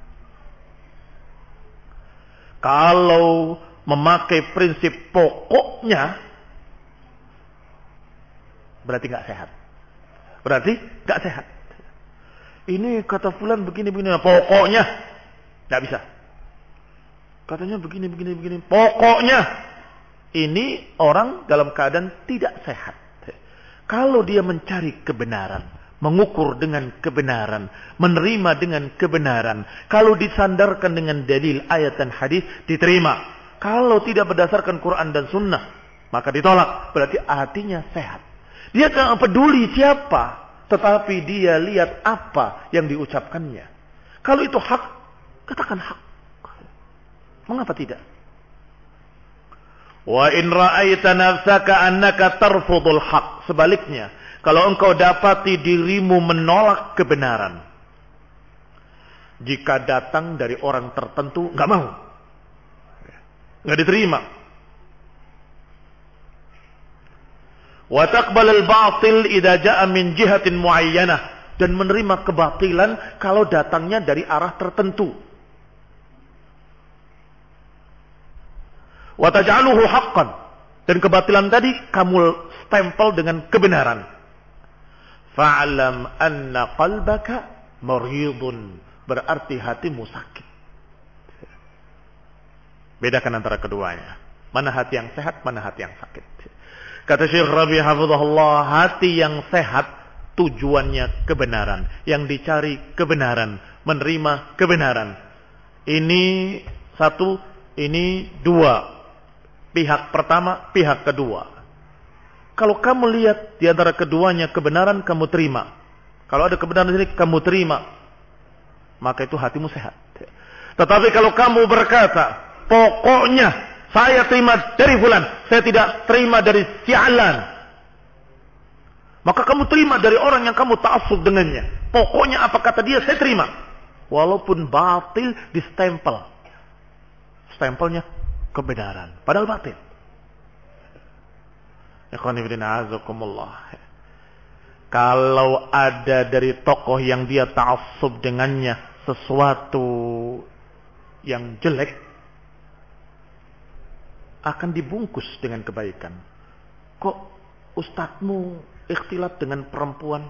A: Kalau memakai prinsip pokoknya, berarti nggak sehat. Berarti nggak sehat. Ini kata fulan begini-begini, pokoknya nggak bisa. Katanya begini, begini, begini. Pokoknya ini orang dalam keadaan tidak sehat. Kalau dia mencari kebenaran, mengukur dengan kebenaran, menerima dengan kebenaran, kalau disandarkan dengan dalil ayat dan hadis diterima. Kalau tidak berdasarkan Quran dan Sunnah, maka ditolak. Berarti hatinya sehat. Dia tidak peduli siapa, tetapi dia lihat apa yang diucapkannya. Kalau itu hak, katakan hak. Mengapa tidak? Wa in ra'aita nafsaka annaka tarfudul haq. Sebaliknya, kalau engkau dapati dirimu menolak kebenaran, jika datang dari orang tertentu, enggak mau, enggak diterima. Wa taqbal al-batil idza jaa min jihatin muayyanah, dan menerima kebatilan kalau datangnya dari arah tertentu. Wa taj'aluhu haqqan, dan kebatilan tadi kamu stempel dengan kebenaran. Fa'lam anna qalbaka maridun, berarti hatimu sakit. Bedakan antara keduanya. Mana hati yang sehat, mana hati yang sakit. Kata Syekh Rabi hafizahullah, hati yang sehat tujuannya kebenaran, yang dicari kebenaran, menerima kebenaran. Ini satu, ini dua. Pihak pertama, pihak kedua. Kalau kamu lihat di antara keduanya kebenaran, kamu terima. Kalau ada kebenaran di sini, kamu terima. Maka itu hatimu sehat. Tetapi kalau kamu berkata, pokoknya saya terima dari fulan, saya tidak terima dari si Alan, maka kamu terima dari orang yang kamu ta'assub dengannya. Pokoknya apa kata dia, saya terima. Walaupun batil, distempel. Stempelnya kebenaran, padahal batil. Ikhwan fillah azakumullah. Kalau ada dari tokoh yang dia ta'assub dengannya sesuatu yang jelek, akan dibungkus dengan kebaikan. Kok ustadzmu ikhtilat dengan perempuan?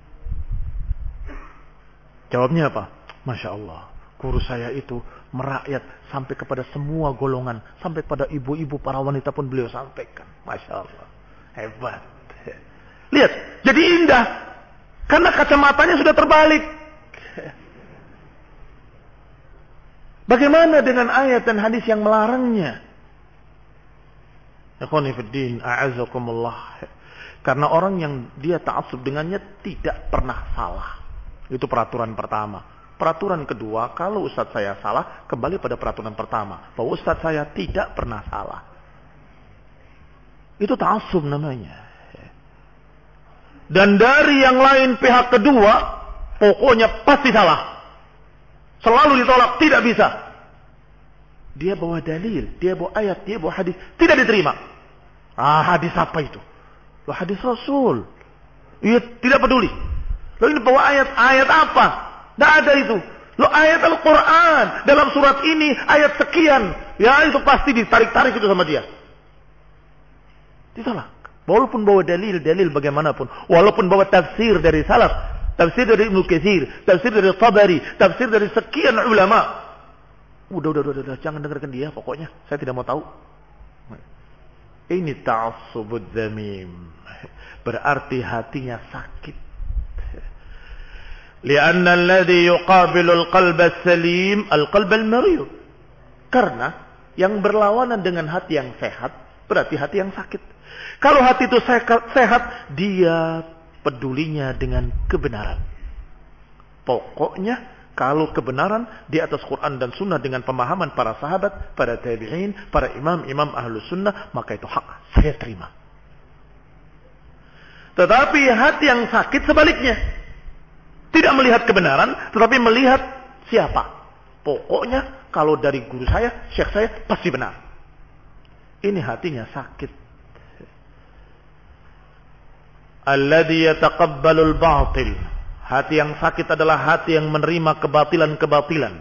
A: Jawabnya apa? Masya Allah, guru saya itu merakyat sampai kepada semua golongan, sampai pada ibu-ibu para wanita pun beliau sampaikan. Masya Allah, hebat. Lihat, jadi indah. Karena kacamatanya sudah terbalik. Bagaimana dengan ayat dan hadis yang melarangnya? Ikhwani fiddin, a'azakumullah. Karena orang yang dia ta'assub dengannya tidak pernah salah. Itu peraturan pertama. Peraturan kedua, kalau ustaz saya salah, kembali pada peraturan pertama. Bahwa ustaz saya tidak pernah salah. Itu ta'assub namanya. Dan dari yang lain pihak kedua, pokoknya pasti salah. Selalu ditolak, tidak bisa. Dia bawa dalil, dia bawa ayat, dia bawa hadis, tidak diterima. Ah, hadis apa itu? Loh, hadis Rasul. Iya, tidak peduli. Loh, ini bawa ayat, ayat apa? Tidak ada itu. Loh, ayat Al-Quran dalam surat ini ayat sekian. Ya, itu pasti ditarik-tarik itu sama dia. Ditolak. Walaupun bawa dalil-dalil bagaimanapun, walaupun bawa tafsir dari salaf, tafsir dari Ibnu Katsir, tafsir dari Tabari, tafsir dari sekian ulama. Udah, udah, udah, udah, jangan dengarkan dia pokoknya. Saya tidak mau tahu. Ini ta'assubud dzamim. Berarti hatinya sakit. Lianna alladhi yuqabilu al-qalb as-salim al-qalb al-marid. Karena yang berlawanan dengan hati yang sehat berarti hati yang sakit. Kalau hati itu sehat, dia pedulinya dengan kebenaran. Pokoknya kalau kebenaran di atas Quran dan Sunnah dengan pemahaman para sahabat, para tabi'in, para imam-imam ahlus sunnah, maka itu hak, saya terima. Tetapi hati yang sakit sebaliknya. Tidak melihat kebenaran, tetapi melihat siapa. Pokoknya kalau dari guru saya, syekh saya, pasti benar. Ini hatinya sakit. Alladhi yataqabbalul batil. Hati yang sakit adalah hati yang menerima kebatilan-kebatilan.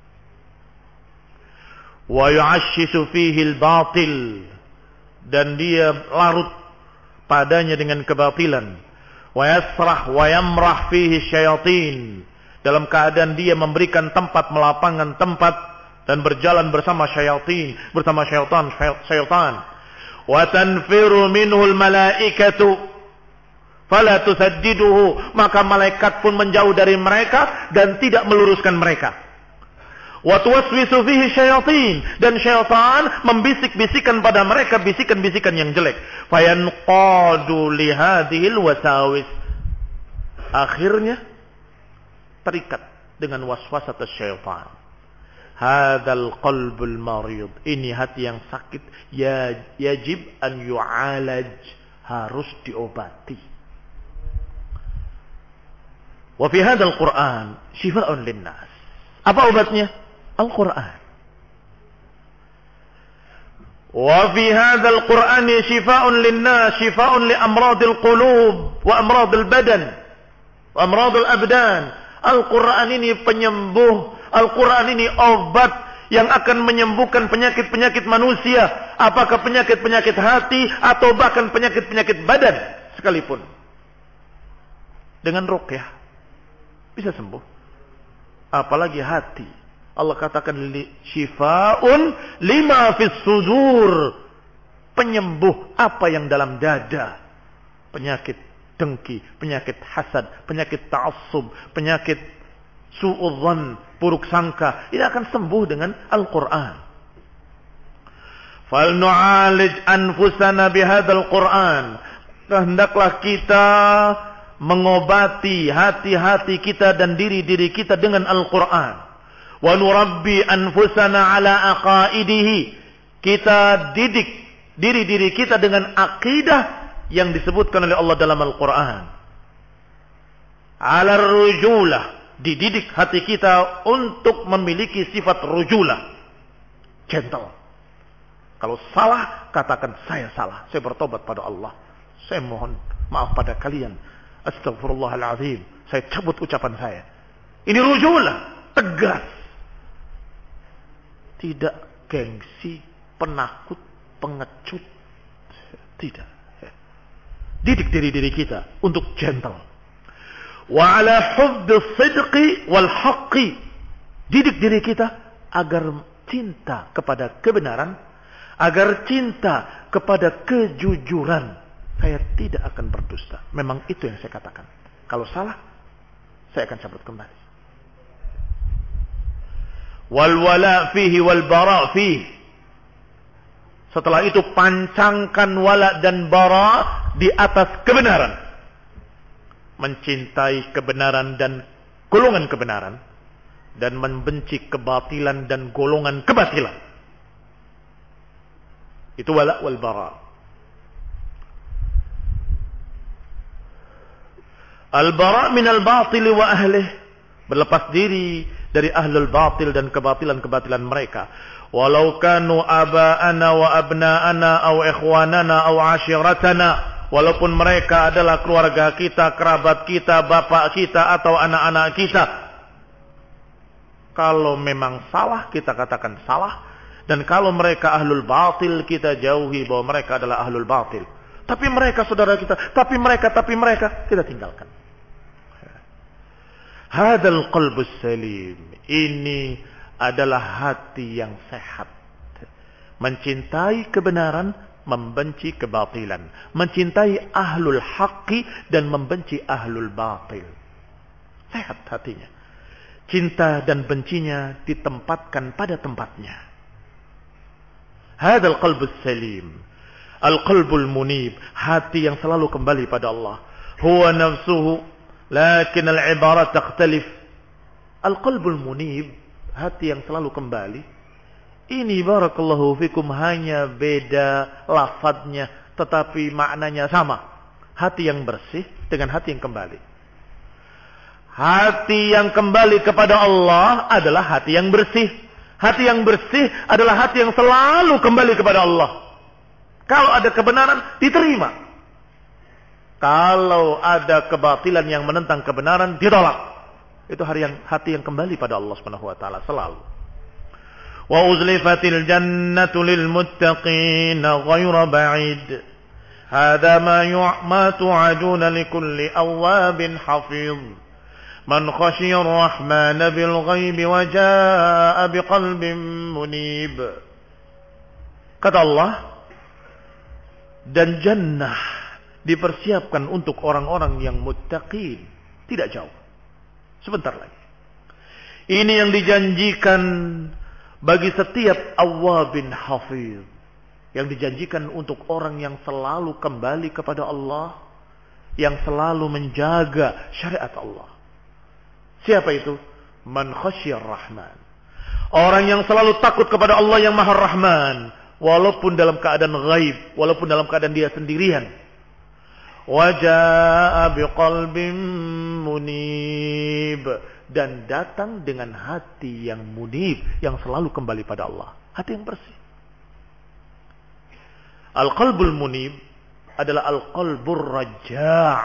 A: Wa yu'ashshisu fihi al-batil. Dan dia larut padanya dengan kebatilan. Wa yasrah wa yamrah fihi syayatin. Dalam keadaan dia memberikan tempat, melapangkan tempat dan berjalan bersama syayatin, bersama syaitan, syaitan. Wa tanfiru minhu al-malaikatu fala tusaddiduhu, maka malaikat pun menjauh dari mereka dan tidak meluruskan mereka. Wa tuwaswisu fihi syayatin, dan syaitan membisik-bisikan pada mereka bisikan-bisikan yang jelek. Fayanqadu li hadhil wasawis, akhirnya terikat dengan waswasat syaitan. Hadzal qalbul marid, ini hati yang sakit, ya yajib an yu'alaj, harus diobati. Wa fi hadzal Qur'an shifaa'un linnas. Apa obatnya? Al-Qur'an. Wa fi hadzal Qur'an shifaa'un linnas, shifaa'un li amradil qulub wa amradil badan wa amradil abdan. Al-Qur'an ini penyembuh, Al-Qur'an ini obat yang akan menyembuhkan penyakit-penyakit manusia, apakah penyakit-penyakit hati atau bahkan penyakit-penyakit badan sekalipun. Dengan ruqyah bisa sembuh. Apalagi hati. Allah katakan syifaun lima fis sudur, penyembuh apa yang dalam dada. Penyakit dengki, penyakit hasad, penyakit ta'assub, penyakit su'udzan, buruk sangka, ini akan sembuh dengan Al-Qur'an. Fal nu'alij anfusana bihadzal Qur'an. Hendaklah kita mengobati hati-hati kita dan diri-diri kita dengan Al-Quran. Wa nurabbi anfusana ala aqaidihi. Kita didik diri-diri kita dengan akidah yang disebutkan oleh Allah dalam Al-Quran. Ala rujulah, dididik hati kita untuk memiliki sifat rujulah, gentle. Kalau salah, katakan saya salah, saya bertobat pada Allah, saya mohon maaf pada kalian. Astaghfirullahaladzim, saya cabut ucapan saya. Ini rujulah, tegas. Tidak gengsi, penakut, pengecut. Tidak. Didik diri-diri kita untuk gentle. Wa ala hubbis sidqi wal haqqi. Didik diri kita agar cinta kepada kebenaran, agar cinta kepada kejujuran. saya tidak akan berdusta. Memang itu yang saya katakan. Kalau salah, saya akan cabut kembali. Wal wala fihi wal bara fihi. Setelah itu pancangkan wala dan bara di atas kebenaran. Mencintai kebenaran dan golongan kebenaran. Dan membenci kebatilan dan golongan kebatilan. Itu wala wal bara. Al-bara' minal batili wa ahlih. Berlepas diri dari ahlul batil dan kebatilan-kebatilan mereka. Walau kanu aba'ana wa abna'ana au ikhwanana au ashiratana. Walaupun mereka adalah keluarga kita, kerabat kita, bapak kita atau anak-anak kita. Kalau memang salah, kita katakan salah. Dan kalau mereka ahlul batil, kita jauhi bahwa mereka adalah ahlul batil. Tapi mereka saudara kita, tapi mereka, tapi mereka, kita tinggalkan. Hadal qalbus salim. Ini adalah hati yang sehat. Mencintai kebenaran, membenci kebatilan. Mencintai ahlul haqqi dan membenci ahlul batil. Sehat hatinya. Cinta dan bencinya ditempatkan pada tempatnya. Hadal qalbus salim. Al-qalbul munib. Hati yang selalu kembali pada Allah. Huwa nafsuhu. Lakin al-ibarat takhtalif. Al-qalbul munib, hati yang selalu kembali. Ini barakallahu fikum hanya beda lafadznya, tetapi maknanya sama. Hati yang bersih dengan hati yang kembali. Hati yang kembali kepada Allah adalah hati yang bersih. Hati yang bersih adalah hati yang selalu kembali kepada Allah. Kalau ada kebenaran, diterima. Kalau ada kebatilan yang menentang kebenaran, ditolak. Itu hari yang, hati yang kembali pada Allah Subhanahu wa taala selalu. Wa uzlifatil jannatu lil muttaqin ghayra ba'id. Hadha ma yu'ma tu'aduna likulli awwabin hafiz. Man khashiya ar-rahman bil ghaib wa jaa'a biqalbin munib. Kata Allah, dan jannah dipersiapkan untuk orang-orang yang muttaqin. Tidak jauh. Sebentar lagi. Ini yang dijanjikan bagi setiap awwabin hafiz. Yang dijanjikan untuk orang yang selalu kembali kepada Allah. Yang selalu menjaga syariat Allah. Siapa itu? Man khasyar rahman. Orang yang selalu takut kepada Allah yang maha rahman. Walaupun dalam keadaan ghaib. Walaupun dalam keadaan dia sendirian. Waja'a biqalbin munib. Dan datang dengan hati yang munib. Yang selalu kembali pada Allah. Hati yang bersih. Al-qalbul munib adalah al-qalbur raja'.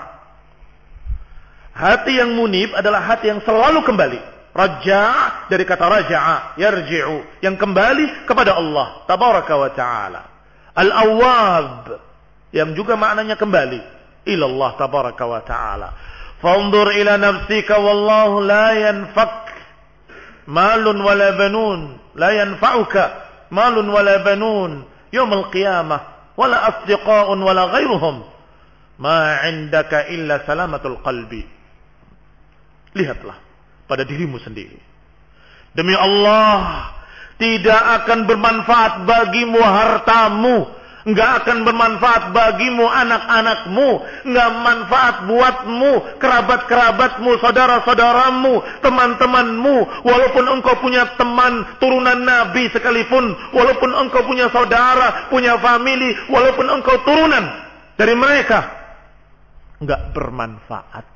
A: Hati yang munib adalah hati yang selalu kembali. Raja' dari kata raja'a, yarji'u, yang kembali kepada Allah tabaraka wa ta'ala. Al-awwab, yang juga maknanya kembali ila Allah tabaraka wa ta'ala. Fanzur ila nafsika wallahu la yanfak malun wala banun, la yanfa'uka malun wala banun yawm al-qiyamah wala asdiqa'un wala ghairuhum ma 'indaka illa salamatul qalbi. Lihatlah pada dirimu sendiri. Demi Allah, tidak akan bermanfaat bagimu hartamu, enggak akan bermanfaat bagimu anak-anakmu, enggak manfaat buatmu, kerabat-kerabatmu, saudara-saudaramu, teman-temanmu, walaupun engkau punya teman turunan Nabi sekalipun, walaupun engkau punya saudara, punya famili, walaupun engkau turunan dari mereka, enggak bermanfaat.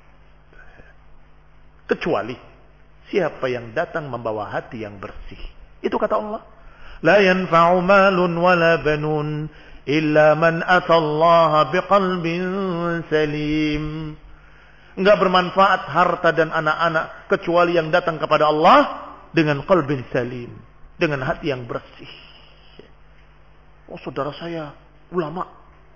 A: Kecuali siapa yang datang membawa hati yang bersih. Itu kata Allah. La yanfa'u malun wala banun illa man atallaha biqalbin salim. Enggak bermanfaat harta dan anak-anak kecuali yang datang kepada Allah dengan qalbin salim, dengan hati yang bersih. Oh, saudara saya ulama,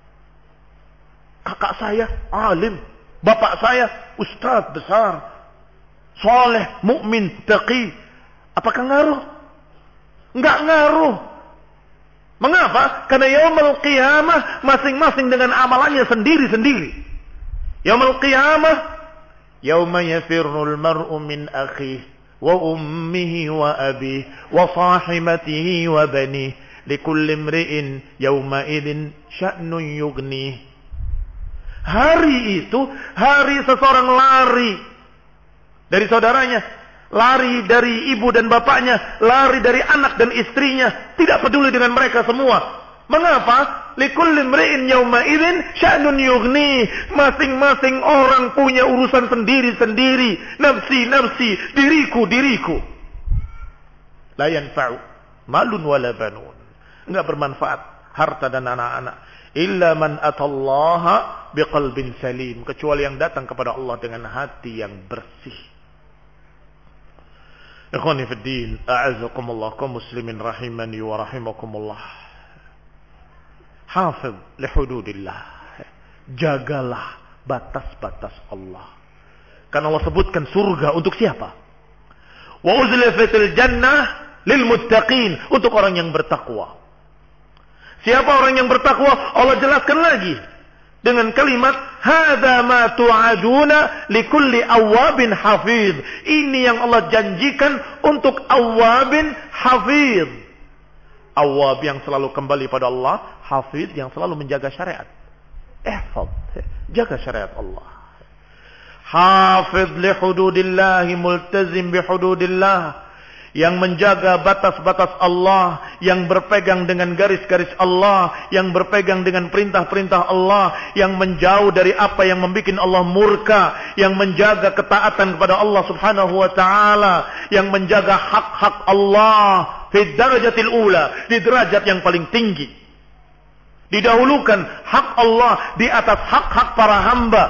A: kakak saya alim, bapak saya ustaz besar, soleh, mukmin, taqi. Apakah ngaruh? Enggak ngaruh. Mengapa? Karena yaumul qiyamah masing-masing dengan amalannya sendiri-sendiri. Yaumul qiyamah yauma yafirrul mar'u min akhihi wa ummihi wa abihi wa sahibatihi wa banihi likulli imri'in yauma idzin sya'nun yughni. Hari itu hari seseorang lari dari saudaranya, lari dari ibu dan bapaknya, lari dari anak dan istrinya, tidak peduli dengan mereka semua. Mengapa? Likulli imri'in yauma idzin sya'nun yughni. Masing-masing orang punya urusan sendiri-sendiri. Nafsi, nafsi, diriku, diriku. La yanfa'u malun wala banun. Enggak bermanfaat harta dan anak-anak. Illa man atallaha biqalbin salim. Kecuali yang datang kepada Allah dengan hati yang bersih. Ikhwani fi din, a'azakumullah, kaum muslimin rahimani wa rahimakumullah. Hafidh li hududillah. Jagalah batas-batas Allah. Karena Allah sebutkan surga untuk siapa? Wa uzlifatil jannah lil muttaqin, untuk orang yang bertakwa. Siapa orang yang bertakwa? Allah jelaskan lagi dengan kalimat hadza ma tu'aduna likulli awwabin hafiz. Ini yang Allah janjikan untuk awwabin hafiz. Awwab yang selalu kembali pada Allah, hafiz yang selalu menjaga syariat. Ihfaz, jaga syariat Allah. Hafiz li hududillah, multazim bi hududillah, yang menjaga batas-batas Allah, yang berpegang dengan garis-garis Allah, yang berpegang dengan perintah-perintah Allah, yang menjauh dari apa yang membuat Allah murka, yang menjaga ketaatan kepada Allah Subhanahu wa taala, yang menjaga hak-hak Allah fi darajatil ula, di derajat yang paling tinggi. Didahulukan hak Allah di atas hak-hak para hamba.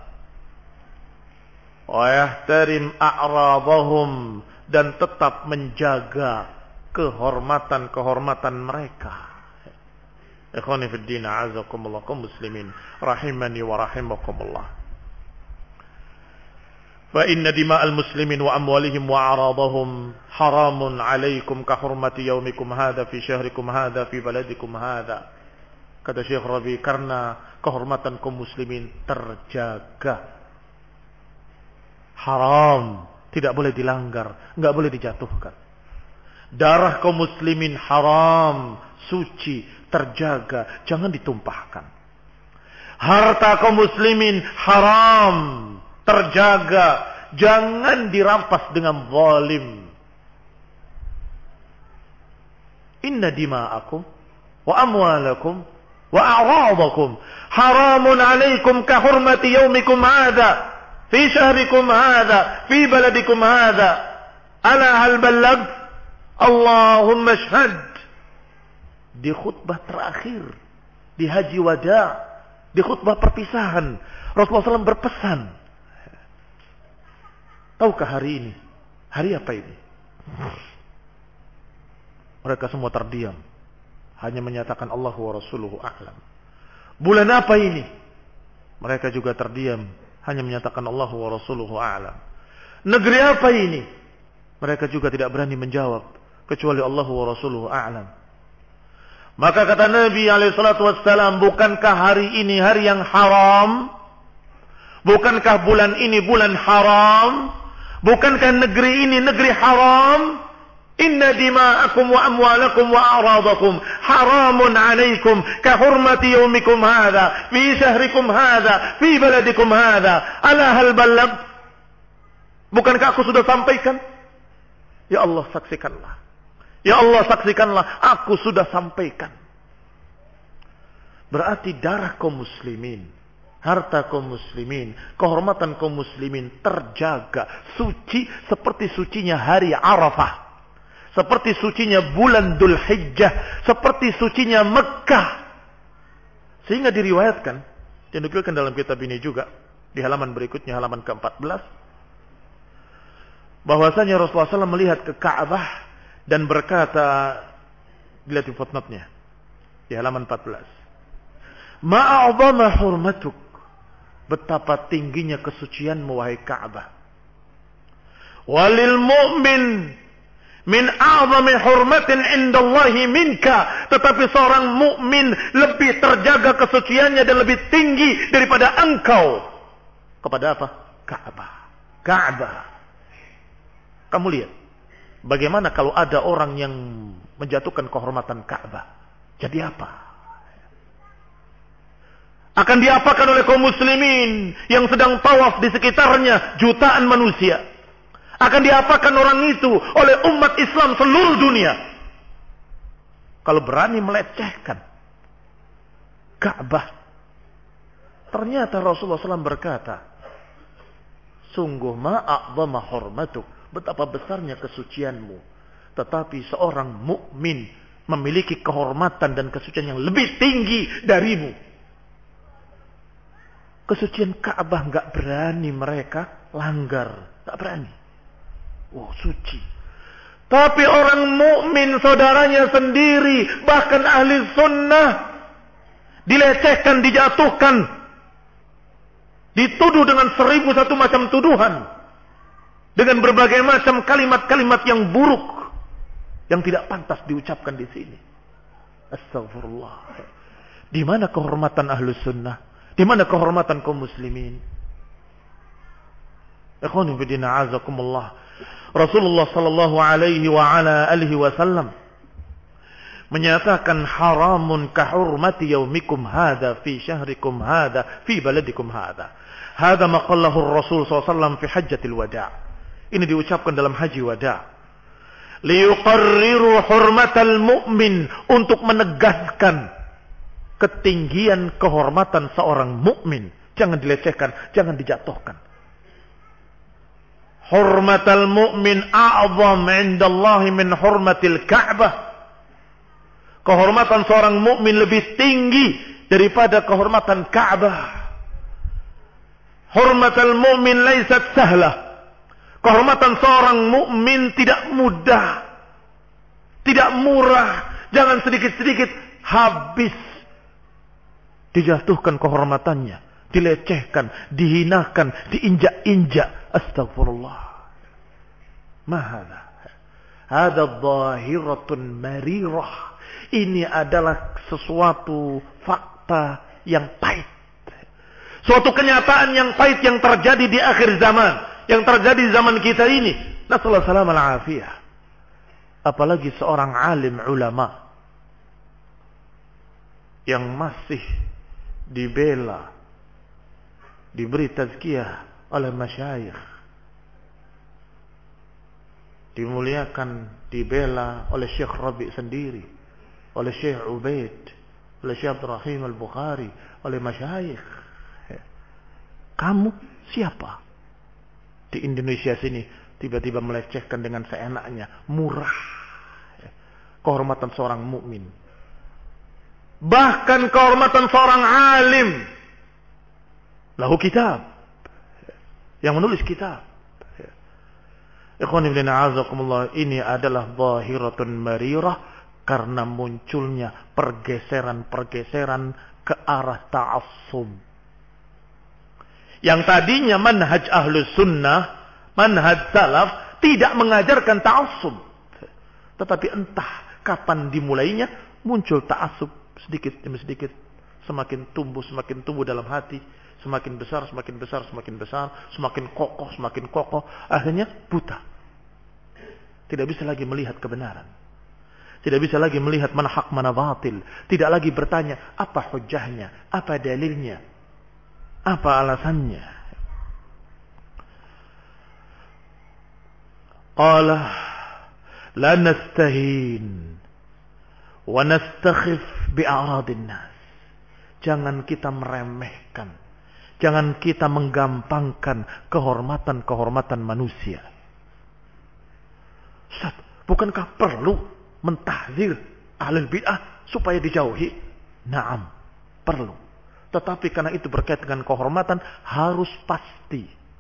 A: Wa yahtarim a'radahum, dan tetap menjaga kehormatan-kehormatan mereka. Ikhwani fid din, a'azakumullah, kaum muslimin rahimani wa rahimakumullah. Fa inna dima'al muslimin wa amwalihim wa a'radahum haramun 'alaikum ka hurmati yaumikum hadha fi syahrikum hadha fi baladikum hadha. Kata Syekh Rabi, karena kehormatan kaum muslimin terjaga, haram, tidak boleh dilanggar, enggak boleh dijatuhkan. Darah kaum muslimin haram, suci, terjaga, jangan ditumpahkan. Harta kaum muslimin haram, terjaga, jangan dirampas dengan zalim. Inna dima'akum wa amwalakum wa a'radakum haramun 'alaikum ka hurmati yaumikum hadha fi syahrikum hadha fi baladikum hadha. Ala hal ballagh? Allahumma shahad. Di khutbah terakhir, di haji wada, di khutbah perpisahan, Rasulullah shallallahu alaihi wasallam berpesan. Tahukah hari ini? Hari apa ini? Mereka semua terdiam, hanya menyatakan Allah wa rasuluhu a'lam. Bulan apa ini? Mereka juga terdiam, hanya menyatakan Allah wa rasuluhu a'lam. Negeri apa ini? Mereka juga tidak berani menjawab, kecuali Allah wa rasuluhu a'lam. Maka kata Nabi alaihi salatu wassalam, bukankah hari ini hari yang haram? Bukankah bulan ini bulan haram? Bukankah negeri ini negeri haram? Inna dima'akum wa amwalakum wa a'radakum haramun 'alaikum ka hurmati yaumikum hadha fi syahrikum hadha fi baladikum hadha. Ala hal ballagh? Bukankah aku sudah sampaikan? Ya Allah, saksikanlah. Ya Allah, saksikanlah, aku sudah sampaikan. Berarti darah kaum muslimin, harta kaum muslimin, kehormatan kaum muslimin terjaga, suci seperti sucinya hari Arafah, seperti sucinya bulan Dzul Hijjah, seperti sucinya Mekah. Sehingga diriwayatkan, dinukilkan dalam kitab ini juga, di halaman berikutnya, halaman ke empat belas, bahwasanya Rasulullah shallallahu alaihi wasallam melihat ke Ka'bah dan berkata, dilihat di footnote-nya di halaman empat belas, ma'a'zama hurmatuk, betapa tingginya kesucianmu wahai Ka'bah. Walil mu'min min a'zami hurmatin indallahi minka, tetapi seorang mukmin lebih terjaga kesuciannya dan lebih tinggi daripada engkau. Kepada apa? Ka'bah. Ka'bah. Kamu lihat bagaimana kalau ada orang yang menjatuhkan kehormatan Ka'bah, jadi apa? Akan diapakan oleh kaum muslimin yang sedang tawaf di sekitarnya jutaan manusia? Akan diapakan orang itu oleh umat Islam seluruh dunia kalau berani melecehkan Ka'bah? Ternyata Rasulullah shallallahu alaihi wasallam berkata, sungguh ma'a'zama hurmatuk, betapa besarnya kesucianmu, tetapi seorang mukmin memiliki kehormatan dan kesucian yang lebih tinggi darimu. Kesucian Ka'bah enggak berani mereka langgar, enggak berani. Oh, suci. Tapi orang mukmin saudaranya sendiri, bahkan ahli sunnah, dilecehkan, dijatuhkan, dituduh dengan seribu satu macam tuduhan, dengan berbagai macam kalimat-kalimat yang buruk yang tidak pantas diucapkan di sini. Astagfirullah. Di mana kehormatan ahli sunnah? Di mana kehormatan kaum muslimin? Ikhwan fillah, azakumullah. Rasulullah sallallahu alaihi wa ala alihi wasallam menyatakan haramun kahurmati yaumikum hadha fi syahrikum hadha fi baladikum hadha. Hadha maqallahu Rasul sallallahu alaihi wasallam fi hajjatil wada'. Ini diucapkan dalam haji wada'. Liyuqarriru hurmatal mu'min, untuk menegaskan ketinggian kehormatan seorang mukmin. Jangan dilecehkan, jangan dijatuhkan. Hurmatal mu'min a'zam 'indallahi min hurmatil Ka'bah. Kehormatan seorang mukmin lebih tinggi daripada kehormatan Ka'bah. Hurmatal mu'min laysat sahlah. Kehormatan seorang mukmin tidak mudah, tidak murah. Jangan sedikit-sedikit habis dijatuhkan kehormatannya, dilecehkan, dihinakan, diinjak-injak. Astagfirullah. Ma hadha? Hadha dhahiratun marirah. Ini adalah sesuatu fakta yang pahit. Suatu kenyataan yang pahit yang terjadi di akhir zaman, yang terjadi di zaman kita ini. Nasallahu salam al-afiyah. Apalagi seorang alim ulama yang masih dibela, diberi tazkiyah oleh masyayikh, dimuliakan, dibela oleh Syekh Rabi sendiri, oleh Syekh Ubaid, oleh Syekh Abdul Rahim Al-Bukhari, oleh masyayikh. Kamu siapa di Indonesia sini tiba-tiba melecehkan dengan seenaknya, murah kehormatan seorang mukmin, bahkan kehormatan seorang alim, lahu kitab, yang menulis kitab. Ikhwani fillah, azakumullah, ini adalah zahiratun marirah karena munculnya pergeseran-pergeseran ke arah ta'assub. Yang tadinya manhaj ahlus sunnah, manhaj salaf, tidak mengajarkan ta'assub. Tetapi entah kapan dimulainya, muncul ta'assub sedikit demi sedikit, semakin tumbuh, semakin tumbuh dalam hati, semakin besar, semakin besar, semakin besar, semakin kokoh, semakin kokoh, akhirnya buta. Tidak bisa lagi melihat kebenaran. Tidak bisa lagi melihat mana hak, mana batil. Tidak lagi bertanya, apa hujahnya, apa dalilnya, apa alasannya. Qala la nastahin wa nastakhif bi'aradin nas. Jangan kita meremehkan, jangan kita menggampangkan kehormatan-kehormatan manusia. Ustaz, bukankah perlu mentahzir ahlul bid'ah supaya dijauhi? Naam, perlu. Tetapi karena itu berkait dengan kehormatan, harus pasti.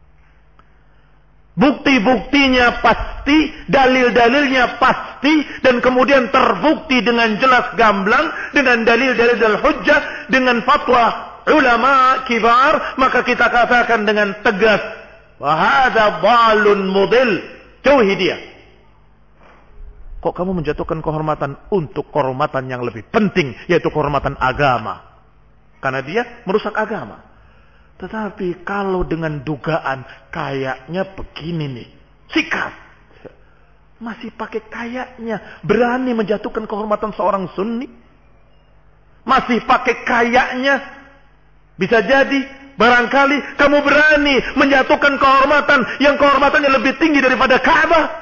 A: Bukti-buktinya pasti, dalil-dalilnya pasti, dan kemudian terbukti dengan jelas gamblang, dengan dalil-dalil al-hujjah, dengan fatwa ulama kibar, maka kita katakan dengan tegas, wa hadza dhalun mudil, jauhi dia. Kok kamu menjatuhkan kehormatan untuk kehormatan yang lebih penting, yaitu kehormatan agama? Karena dia merusak agama. Tetapi kalau dengan dugaan, kayaknya begini nih, sikat. Masih pakai kayaknya, berani menjatuhkan kehormatan seorang sunni. Masih pakai kayaknya. Bisa jadi, barangkali kamu berani menjatuhkan kehormatan yang kehormatannya lebih tinggi daripada Ka'bah.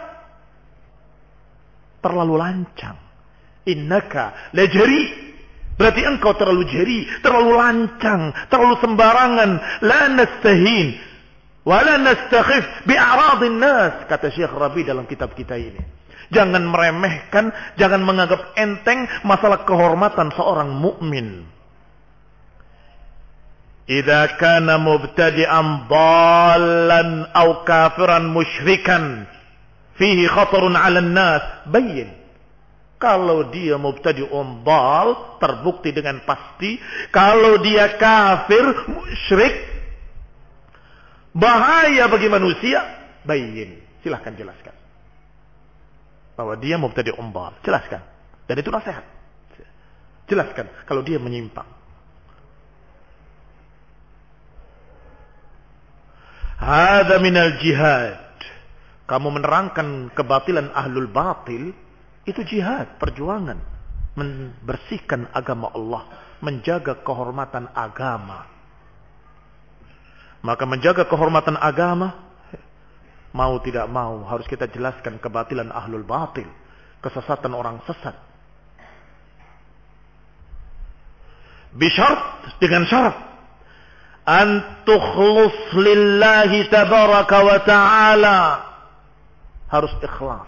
A: Terlalu lancang. Innaka lajari. Berarti engkau terlalu jari, terlalu lancang, terlalu sembarangan. La nastahin wa la nastakhif bi'aradin nas, kata Syekh Rabi dalam kitab kita ini. Jangan meremehkan, jangan menganggap enteng masalah kehormatan seorang mukmin. Idza kana mubtadi'an dhallan aw kafiran musyrikan fihi khatarun 'ala an-nas, bayyin. Kalau dia mubtadi'un dhal, terbukti dengan pasti. Kalau dia kafir, musyrik, bahaya bagi manusia, bayyin. Silahkan jelaskan bahwa dia mubtadi'un dhal. Jelaskan. Dan itu nasihat. Jelaskan kalau dia menyimpang. Hada minal jihad. Kamu menerangkan kebatilan ahlul batil, itu jihad, perjuangan. Membersihkan agama Allah, menjaga kehormatan agama. Maka menjaga kehormatan agama, mau tidak mau harus kita jelaskan kebatilan ahlul batil, kesesatan orang sesat. Bisyarat, dengan syarat, an tukhlus lillahi tabaraka wa ta'ala. Harus ikhlas.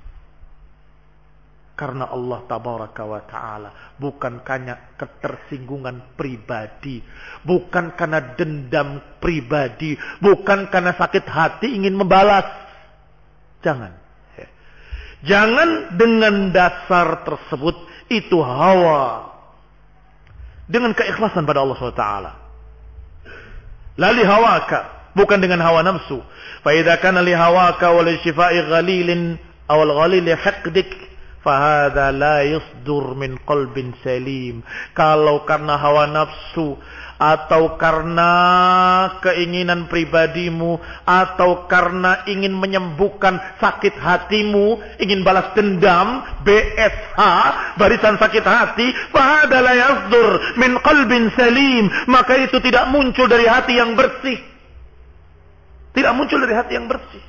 A: Karena Allah tabaraka wa ta'ala. Bukan karena ketersinggungan pribadi. Bukan karena dendam pribadi. Bukan karena sakit hati ingin membalas. Jangan. Jangan dengan dasar tersebut. Itu hawa. Dengan keikhlasan pada Allah subhanahu wa taala. Lali hawaka. Bukan dengan hawa nafsu. فإذا كان لهواك ولشفاء غليل أو الغليل حقدك فهذا لا يصدر من قلب سليم. Kalau karena hawa nafsu atau karena keinginan pribadimu atau karena ingin menyembuhkan sakit hatimu, ingin balas dendam, B S H, barisan sakit hati, fahada la yasdur min qalbin salim, maka itu tidak muncul dari hati yang bersih. Tidak muncul dari hati yang bersih.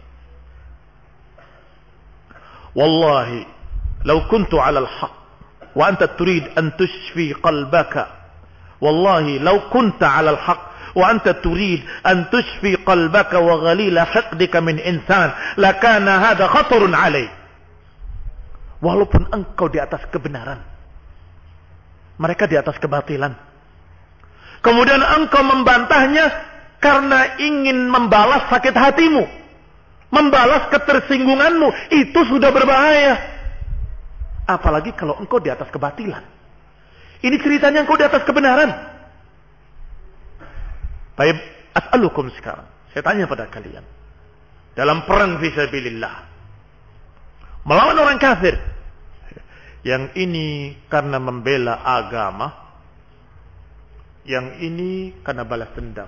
A: Wallahi, law kuntu 'ala al-haq wa anta turid an tushfi qalbaka. Wallahi, law kunta 'ala al-haq wa anta turid an tushfi qalbaka wa ghalila hiqdika min insan, lakana hadha khatarun 'alayk. Walaupun engkau di atas kebenaran, mereka di atas kebatilan. Kemudian engkau membantahnya karena ingin membalas sakit hatimu, membalas ketersinggunganmu, itu sudah berbahaya. Apalagi kalau engkau di atas kebatilan. Ini ceritanya engkau di atas kebenaran. Baik, as'alukum sekarang. Saya tanya pada kalian. Dalam perang fisabilillah, melawan orang kafir, yang ini karena membela agama, yang ini karena balas dendam.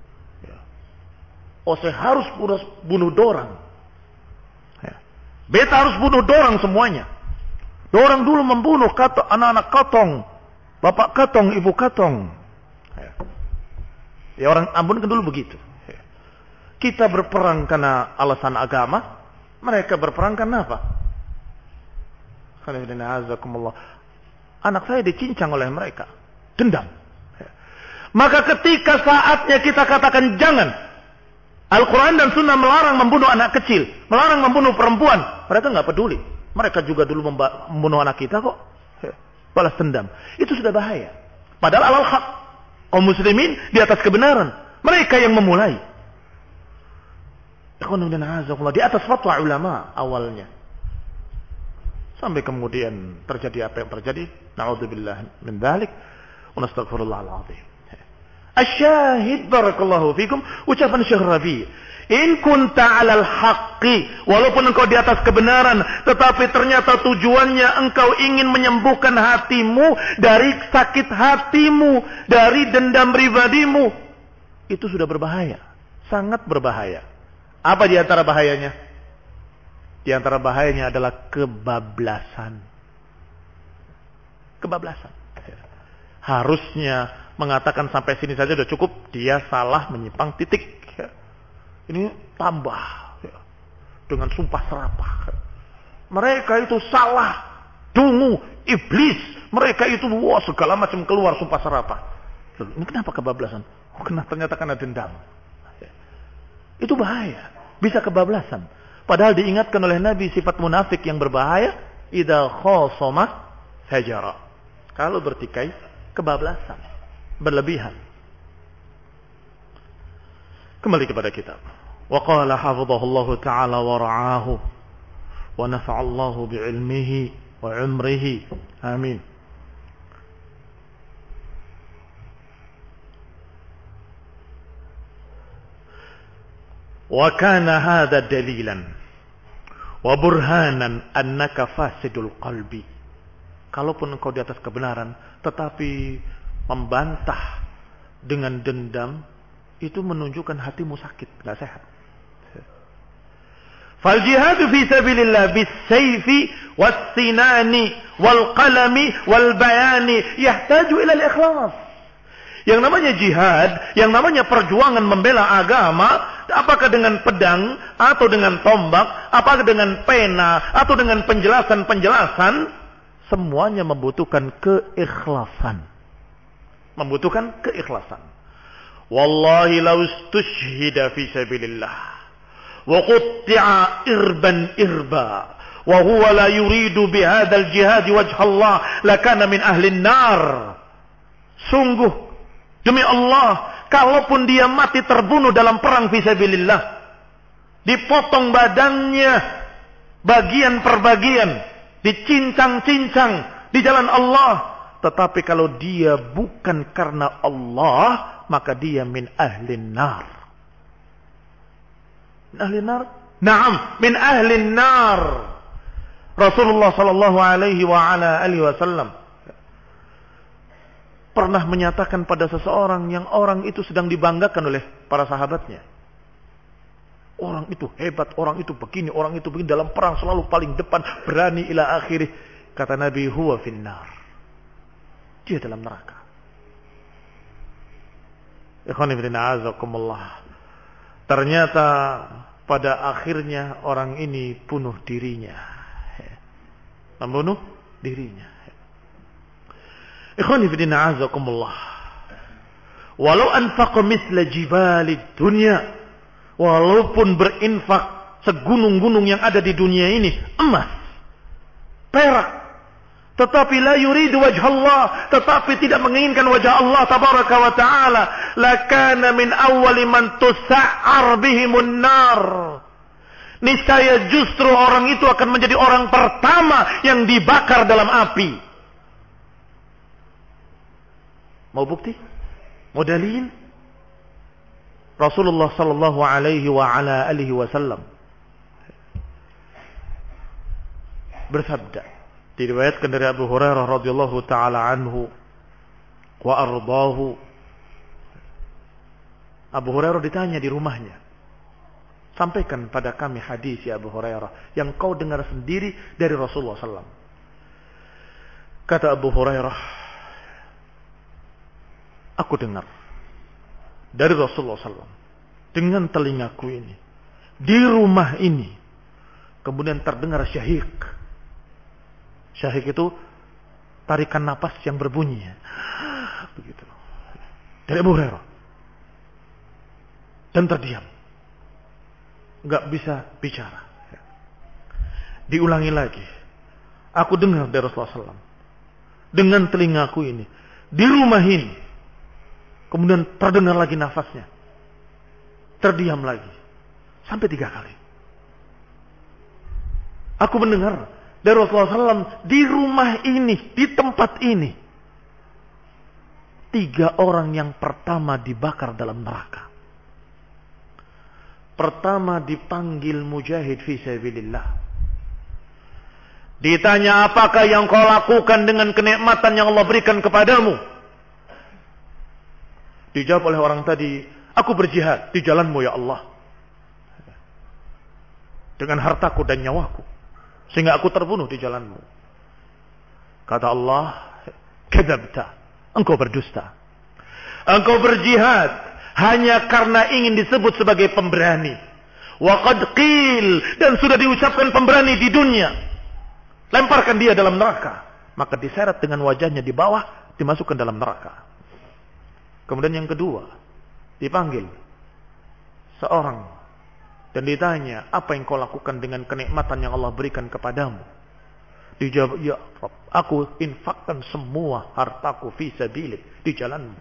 A: Oh, saya harus bunuh, bunuh dorang. Ya. Beta harus bunuh dorang semuanya. Dorang dulu membunuh kato, anak-anak katong. Bapak katong, ibu katong. Ya, ya orang Ambon kan dulu begitu. Ya. Kita berperang karena alasan agama. Mereka berperang karena apa? Anak saya dicincang oleh mereka. Dendam. Ya. Maka ketika saatnya kita katakan jangan, Al-Quran dan Sunnah melarang membunuh anak kecil, melarang membunuh perempuan, mereka nggak peduli. Mereka juga dulu membunuh anak kita kok. Balas dendam. Itu sudah bahaya. Padahal alal haq, kaum muslimin di atas kebenaran. Mereka yang memulai. Di atas fatwa ulama awalnya. Sampai kemudian terjadi apa yang terjadi. Na'udzubillah min dzalik. Wa nastaghfirullahal azim. Asyahid barakallahu fikum, ucapan Syekh Rabi In kunta 'alal haqqi, walaupun engkau di atas kebenaran, tetapi ternyata tujuannya engkau ingin menyembuhkan hatimu dari sakit hatimu, dari dendam pribadimu, itu sudah berbahaya, sangat berbahaya. Apa di antara bahayanya? Di antara bahayanya adalah kebablasan. Kebablasan. Harusnya mengatakan sampai sini saja sudah cukup, dia salah menyimpang titik. Ini tambah ya, dengan sumpah serapah. Mereka itu salah, dungu, iblis. Mereka itu wah, segala macam keluar sumpah serapah. Lalu, ini kenapa kebablasan? Oh, kenapa ternyata karena dendam. Ya. Itu bahaya, bisa kebablasan. Padahal diingatkan oleh Nabi sifat munafik yang berbahaya, idza khasama fajara. Kalau bertikai, kebablasan, berlebihan. Kembali kepada kitab. Wa qala hafidhahullahu ta'ala wa ra'ahu wa nafa'allahu bi'ilmihi wa umrihi. Amin. Wa kana hadha dalilan wa burhanan annaka fasidul qalbi. Kalaupun engkau di atas kebenaran tetapi membantah dengan dendam, itu menunjukkan hatimu sakit, enggak sehat. Fal jihadu fi sabilillah bis-sayfi was-sinani wal-qalami wal-bayani yahtaju ila al-ikhlas. Yang namanya jihad, yang namanya perjuangan membela agama, apakah dengan pedang atau dengan tombak, apakah dengan pena atau dengan penjelasan-penjelasan, semuanya membutuhkan keikhlasan. Membutuhkan keikhlasan. Wallahi law istushhida fi sabilillah wa qutti'a irban irba wa huwa la yuridu bihadzal jihad wajha Allah lakana min ahli an-nar. Sungguh demi Allah, kalaupun dia mati terbunuh dalam perang fi sabilillah, dipotong badannya bagian per bagian, dicincang-cincang di jalan Allah, tetapi kalau dia bukan karena Allah, maka dia min ahlin nar. Min ahlin nar? Naam, min ahlin nar. Rasulullah sallallahu alaihi wa ala alihi wasallam pernah menyatakan pada seseorang yang orang itu sedang dibanggakan oleh para sahabatnya. Orang itu hebat, orang itu begini, orang itu begini, dalam perang selalu paling depan, berani ila akhirih. Kata Nabi, huwa finnar. Dia dalam neraka. Ternyata pada akhirnya orang ini bunuh dirinya. Membunuh dirinya. Ikhwani fillah azakumullah. Walau anfaqa mithla jibalid dunya, walaupun berinfak segunung-gunung yang ada di dunia ini, emas, perak, tetapi la yuridu wajha Allah, tetapi tidak menginginkan wajah Allah tabaraka wa taala, lakana min awwali man tusa'ar bihimun nar. Niscaya justru orang itu akan menjadi orang pertama yang dibakar dalam api. Mau bukti? Mau dalil? Rasulullah sallallahu alaihi wa ala alihi wasallam bersabda, diriwayatkan dari Abu Hurairah radhiyallahu taala anhu wa ardahu. Abu Hurairah ditanya di rumahnya, sampaikan pada kami hadis ya Abu Hurairah yang kau dengar sendiri dari Rasulullah sallallahu alaihi wasallam. Kata Abu Hurairah, aku dengar dari Rasulullah sallallahu alaihi wasallam dengan telingaku ini, di rumah ini, kemudian terdengar syahik. Syahik itu tarikan napas yang berbunyi. Begitu. Dari Abu Hurairah. Dan terdiam. Enggak bisa bicara. Diulangi lagi. Aku dengar dari Rasulullah sallallahu alaihi wasallam dengan telingaku ini, di rumah ini. Kemudian terdengar lagi nafasnya. Terdiam lagi. Sampai tiga kali. Aku mendengar dari Rasulullah sallallahu alaihi wasallam di rumah ini, di tempat ini. Tiga orang yang pertama dibakar dalam neraka. pertama dipanggil mujahid fi sabilillah. Ditanya, apakah yang kau lakukan dengan kenikmatan yang Allah berikan kepadamu? Dijawab oleh orang tadi, aku berjihad di jalanmu ya Allah, dengan hartaku dan nyawaku, sehingga aku terbunuh di jalanmu. Kata Allah, kadzabta, engkau berdusta. Engkau berjihad hanya karena ingin disebut sebagai pemberani. Wa qad qil, dan sudah diucapkan pemberani di dunia. Lemparkan dia dalam neraka. Maka diseret dengan wajahnya di bawah, dimasukkan dalam neraka. Kemudian yang kedua, dipanggil seorang dan ditanya, apa yang kau lakukan dengan kenikmatan yang Allah berikan kepadamu? Dijawab, ya Rabb, aku infakkan semua hartaku fi sabilik, di jalanmu.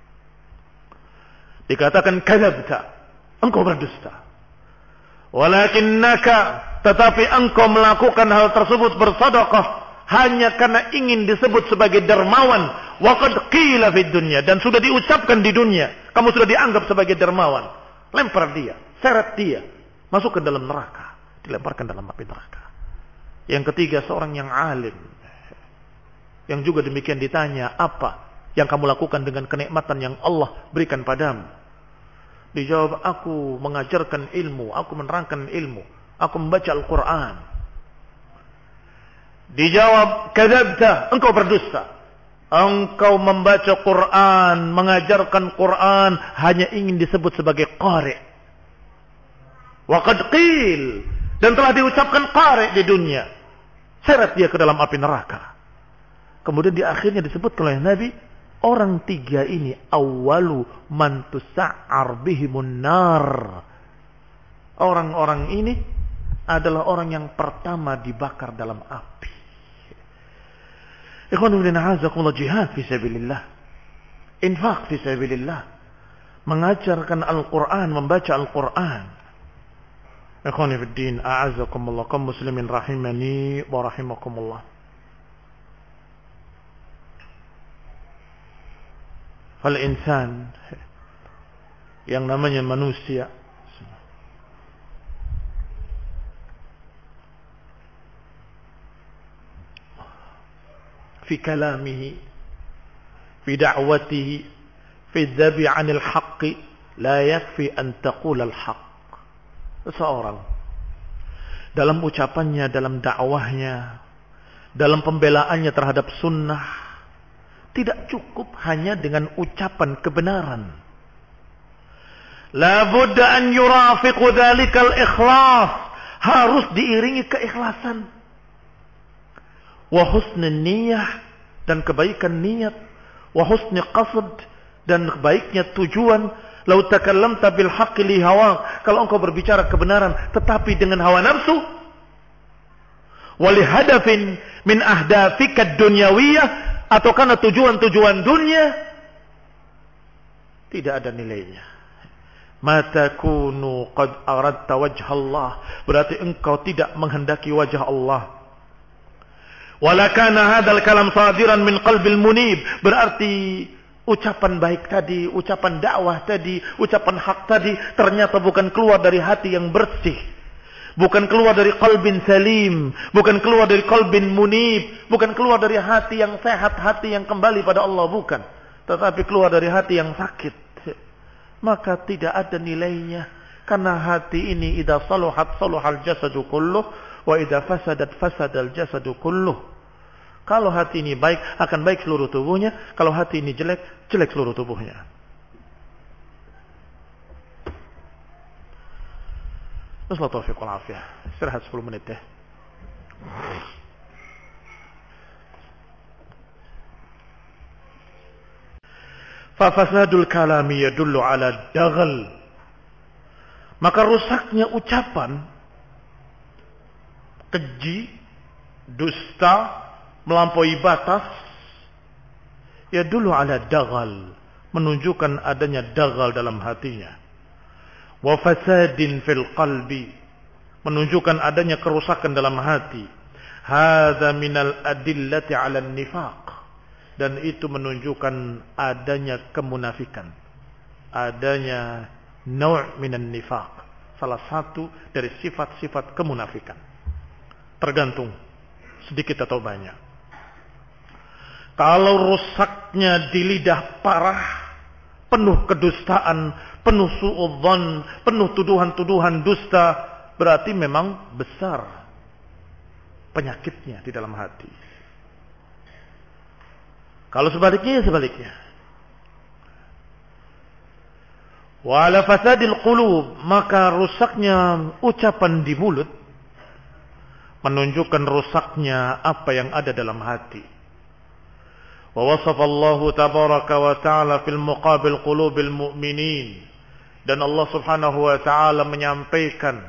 A: Dikatakan, kadzabta, engkau berdusta. Walakinnaka, tetapi engkau melakukan hal tersebut bersedekah hanya karena ingin disebut sebagai dermawan. Wa qad qila fid dunya, dan sudah diucapkan di dunia, kamu sudah dianggap sebagai dermawan. Lempar dia, seret dia, masuk ke dalam neraka, dilemparkan dalam api neraka. Yang ketiga, seorang yang alim, yang juga demikian ditanya, apa yang kamu lakukan dengan kenikmatan yang Allah berikan padamu? Dijawab, aku mengajarkan ilmu, aku menerangkan ilmu, aku membaca Al-Quran. Dijawab, kadzabta, engkau berdusta. Engkau membaca Quran, mengajarkan Quran hanya ingin disebut sebagai qari. Wa qad qil, dan telah diucapkan qari di dunia. Seret dia ke dalam api neraka. Kemudian di akhirnya disebutkan oleh Nabi, orang tiga ini awwalu man tusa'ar bihimun nar. Orang-orang ini adalah orang yang pertama dibakar dalam api. Ikhwanu fillah, azakumullah, jihad fi sabilillah, infak fi sabilillah, mengajarkan Al-Quran, membaca Al-Quran. Ikhwani fid din, a'azakumullah, kaum muslimin rahimani wa rahimakumullah. Fal insan, yang namanya manusia, fi kalamihi, fi da'watihi, fi dhabi 'anil haqqi, la yakfi an taqula al-haqq. Seseorang dalam ucapannya, dalam dakwahnya, dalam pembelaannya terhadap sunnah, tidak cukup hanya dengan ucapan kebenaran. La budda an yurafiqu dzalikal ikhlas, harus diiringi keikhlasan. Wa husnul niyah, dan kebaikan niat. Wa husnul qasd, dan baiknya tujuan. Lau takallamta bil haqqi li hawak, kalau engkau berbicara kebenaran tetapi dengan hawa nafsu, wa li hadafin min ahdafika dunyawiyah, atau karena tujuan-tujuan dunia, tidak ada nilainya. Mata kunu qad aradta wajha Allah, berarti engkau tidak menghendaki wajah Allah. Wala kana hadzal kalam sadiran min qalbil munib, berarti ucapan baik tadi, ucapan dakwah tadi, ucapan hak tadi ternyata bukan keluar dari hati yang bersih, bukan keluar dari qalbin salim, bukan keluar dari qalbin munib, bukan keluar dari hati yang sehat, hati yang kembali pada Allah, bukan, tetapi keluar dari hati yang sakit. Maka tidak ada nilainya, karena hati ini idza saluhat saluhal jasadu kulluh, wa idza fasadat fasadal jasadu kulluh. Kalau hati ini baik, akan baik seluruh tubuhnya. Kalau hati ini jelek, jelek seluruh tubuhnya. Wassalamualaikum warahmatullahi wabarakatuh. Istirahat sepuluh menit ya. Fafasadul kalami yadullu ala daghal. Maka rusaknya ucapan, keji, dusta, melampaui batas, ya dulu ala daghal, menunjukkan adanya daghal dalam hatinya. Wa fasadin fil qalbi, menunjukkan adanya kerusakan dalam hati. Hadza minal adillati ala nifaq, dan itu menunjukkan adanya kemunafikan, adanya naw' minan nifaq. salah satu dari sifat-sifat kemunafikan. Tergantung sedikit atau banyak. Kalau rusaknya di lidah parah, penuh kedustaan, penuh suudzon, penuh tuduhan-tuduhan dusta, berarti memang besar penyakitnya di dalam hati. Kalau sebaliknya, ya sebaliknya. Wa ala fasadil qulub, maka rusaknya ucapan di mulut menunjukkan rusaknya apa yang ada dalam hati. Wa wasafa Allah tabaraka wa ta'ala fil muqabil qulubil mu'minin, dan Allah Subhanahu wa ta'ala menyampaikan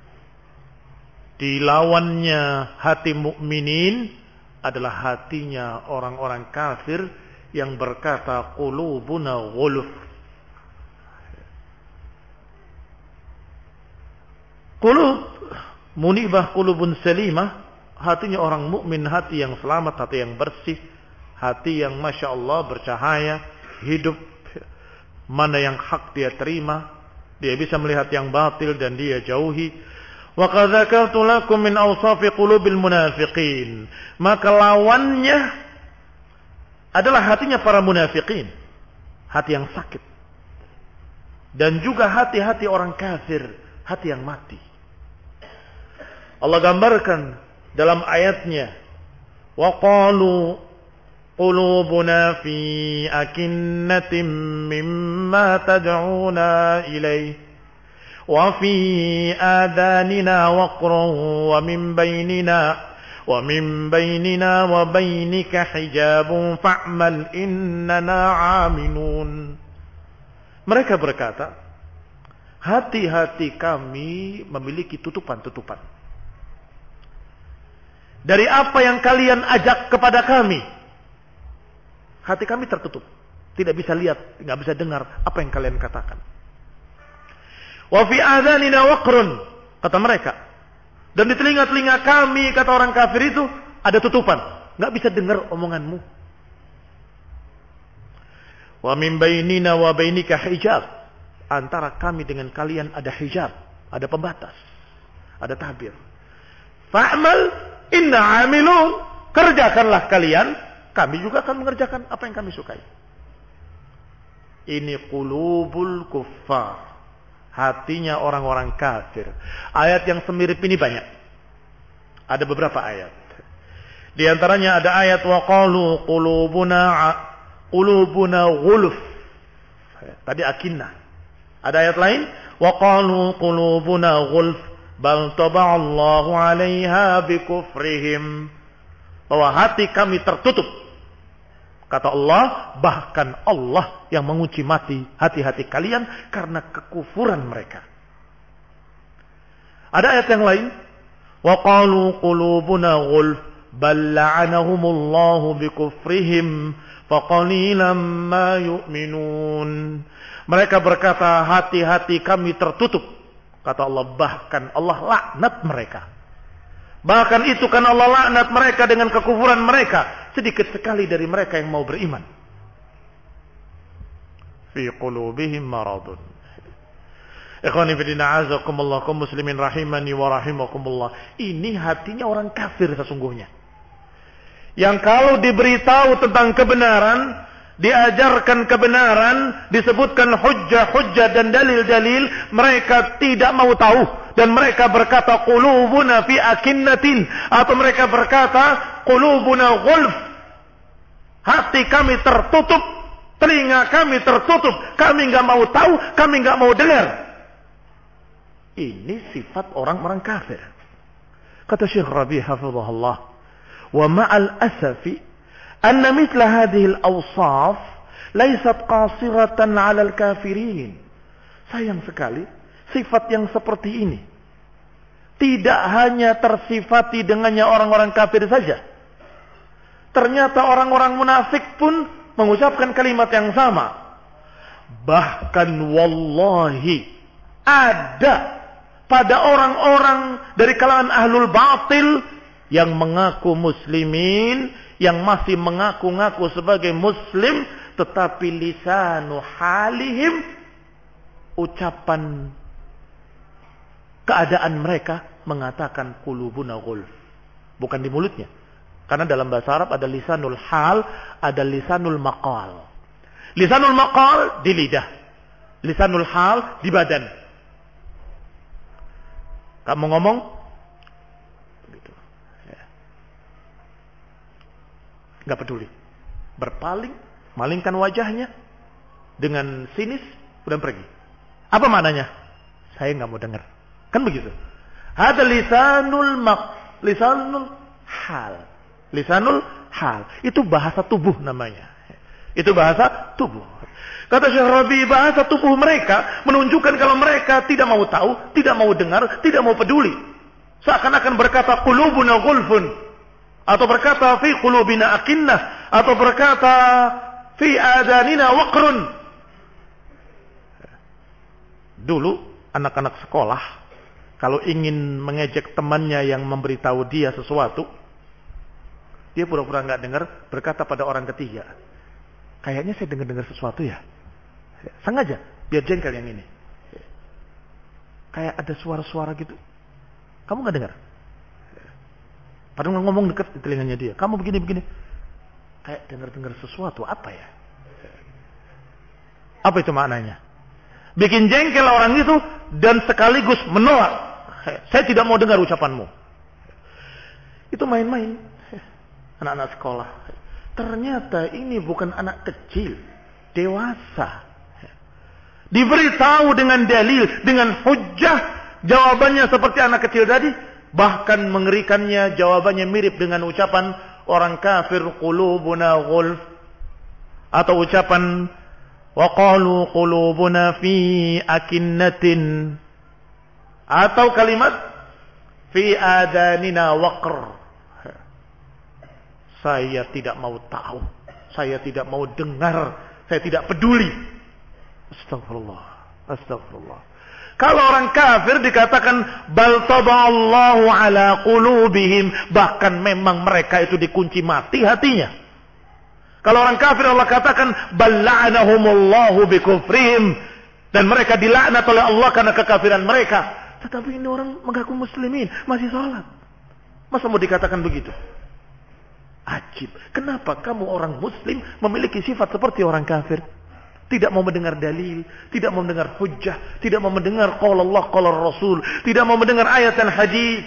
A: di lawannya hati mukminin adalah hatinya orang-orang kafir yang berkata qulubuna ghuluf. Qulub munibah, qulubun salimah, hatinya orang mukmin, hati yang selamat, hati yang bersih, hati yang masya Allah bercahaya, hidup mana yang hak dia terima, dia bisa melihat yang batil dan dia jauhi. Wa qad dzakartu lakum min awsafi qulubil munafiqin, maka lawannya adalah hatinya para munafiqin, hati yang sakit, dan juga hati-hati orang kafir, hati yang mati. Allah gambarkan dalam ayatnya, wa qalu qulubuna fi akinnatin mimma tad'una ilayhi wa fi adanina waqrun wa min bainina wa min bainina wa bainika hijabun fa'mal innana 'aminun. Mereka berkata, hati-hati kami memiliki tutupan-tutupan dari apa yang kalian ajak kepada kami. Hati kami tertutup, tidak bisa lihat, tidak bisa dengar apa yang kalian katakan. Wa fi adhanina waqrun, kata mereka, dan di telinga-telinga kami, kata orang kafir itu, ada tutupan, nggak bisa dengar omonganmu. Wa min bainina wa bainika hijab, antara kami dengan kalian ada hijab, ada pembatas, ada tabir. Fa'mal inna amilun, kerjakanlah kalian, kami juga akan mengerjakan apa yang kami sukai. Ini qulubul kuffar, hatinya orang-orang kafir. Ayat yang semirip ini banyak. Ada beberapa ayat. Di antaranya ada ayat wa qalu qulubuna qulubuna ghuluf. Tadi akinnah. Ada ayat lain wa qalu qulubuna ghulf bal taba'allahu 'alaiha bikufrihim, bahwa hati kami tertutup, kata Allah, bahkan Allah yang mengunci mati hati-hati kalian karena kekufuran mereka. Ada ayat yang lain, wa qalu qulubuna ghulf bal la'anahumullahu bikufrihim faqalilan ma yu'minun. Mereka berkata hati-hati kami tertutup, kata Allah, bahkan Allah laknat mereka. Bahkan itu kan Allah laknat mereka dengan kekufuran mereka. Sedikit sekali dari mereka yang mau beriman. Fi qulubihim maradun. Ikhwani fillah azakumullah, kaum muslimin rahimani wa rahimakumullah. Ini hatinya orang kafir sesungguhnya. Yang kalau diberitahu tentang kebenaran, diajarkan kebenaran, disebutkan hujjah-hujjah dan dalil-dalil, mereka tidak mau tahu, dan mereka berkata qulubuna fi akinnatin, atau mereka berkata qulubuna ghulf, hati kami tertutup, telinga kami tertutup, kami enggak mau tahu, kami enggak mau dengar. Ini sifat orang-orang kafir. Kata Syekh Rabi' hafizahullah, wa ma'al asafi anna mithla hadhihi al-awsaf laysat qasiratan 'ala al-kafirin. Sayang sekali, sifat yang seperti ini tidak hanya tersifati dengannya orang-orang kafir saja. Ternyata orang-orang munafik pun mengucapkan kalimat yang sama. Bahkan wallahi ada pada orang-orang dari kalangan ahlul batil yang mengaku muslimin, yang masih mengaku-ngaku sebagai muslim, tetapi lisanu halihim, ucapan keadaan mereka mengatakan qulubuna ghulf. Bukan di mulutnya. Karena dalam bahasa Arab ada lisanul hal, ada lisanul maqal. Lisanul maqal di lidah. Lisanul hal di badan. Kamu ngomong gitu. Ya. Gak peduli. Berpaling, malingkan wajahnya dengan sinis, udah pergi. Apa maknanya? Saya nggak mau dengar. Kan begitu. Ada lisanul maq, lisanul hal. Lisanul hal. Itu bahasa tubuh namanya. Itu bahasa tubuh. Kata Syekh Rabi, bahasa tubuh mereka menunjukkan kalau mereka tidak mau tahu, tidak mau dengar, tidak mau peduli. Seakan-akan berkata qulubuna ghulfun, atau berkata fi qulubina akinnah, atau berkata fi adanina waqrun. Dulu anak-anak sekolah kalau ingin mengejek temannya yang memberitahu dia sesuatu, dia pura-pura nggak dengar, berkata pada orang ketiga, kayaknya saya dengar-dengar sesuatu ya. Sengaja biar jengkel yang ini. Kayak ada suara-suara gitu. Kamu nggak dengar? Padahal ngomong dekat di telinganya dia. Kamu begini-begini. Kayak dengar-dengar sesuatu. Apa ya? Apa itu maknanya? Bikin jengkel orang itu dan sekaligus menolak. Saya tidak mau dengar ucapanmu. Itu main-main. Anak-anak sekolah. Ternyata ini bukan anak kecil. Dewasa. Diberitahu dengan dalil, dengan hujjah. Jawabannya seperti anak kecil tadi. Bahkan mengerikannya jawabannya mirip dengan ucapan orang kafir, qulubuna ghulf, atau ucapan wa qalu qulubuna fi akinnatin, atau kalimat fi adanina waqr. Saya tidak mau tahu, saya tidak mau dengar, saya tidak peduli. Astagfirullah, astagfirullah. Kalau orang kafir dikatakan bal taballahu ala qulubihim, bahkan memang mereka itu dikunci mati hatinya. Kalau orang kafir Allah katakan bal la'anahumullahu bikufrihim, dan mereka dilaknat oleh Allah karena kekafiran mereka. Tetapi ini orang mengaku muslimin, masih salat. Masa mau dikatakan begitu? Ajib. Kenapa kamu orang muslim memiliki sifat seperti orang kafir? Tidak mau mendengar dalil, tidak mau mendengar hujjah, tidak mau mendengar qala Allah, qala Rasul, tidak mau mendengar ayat dan hadis.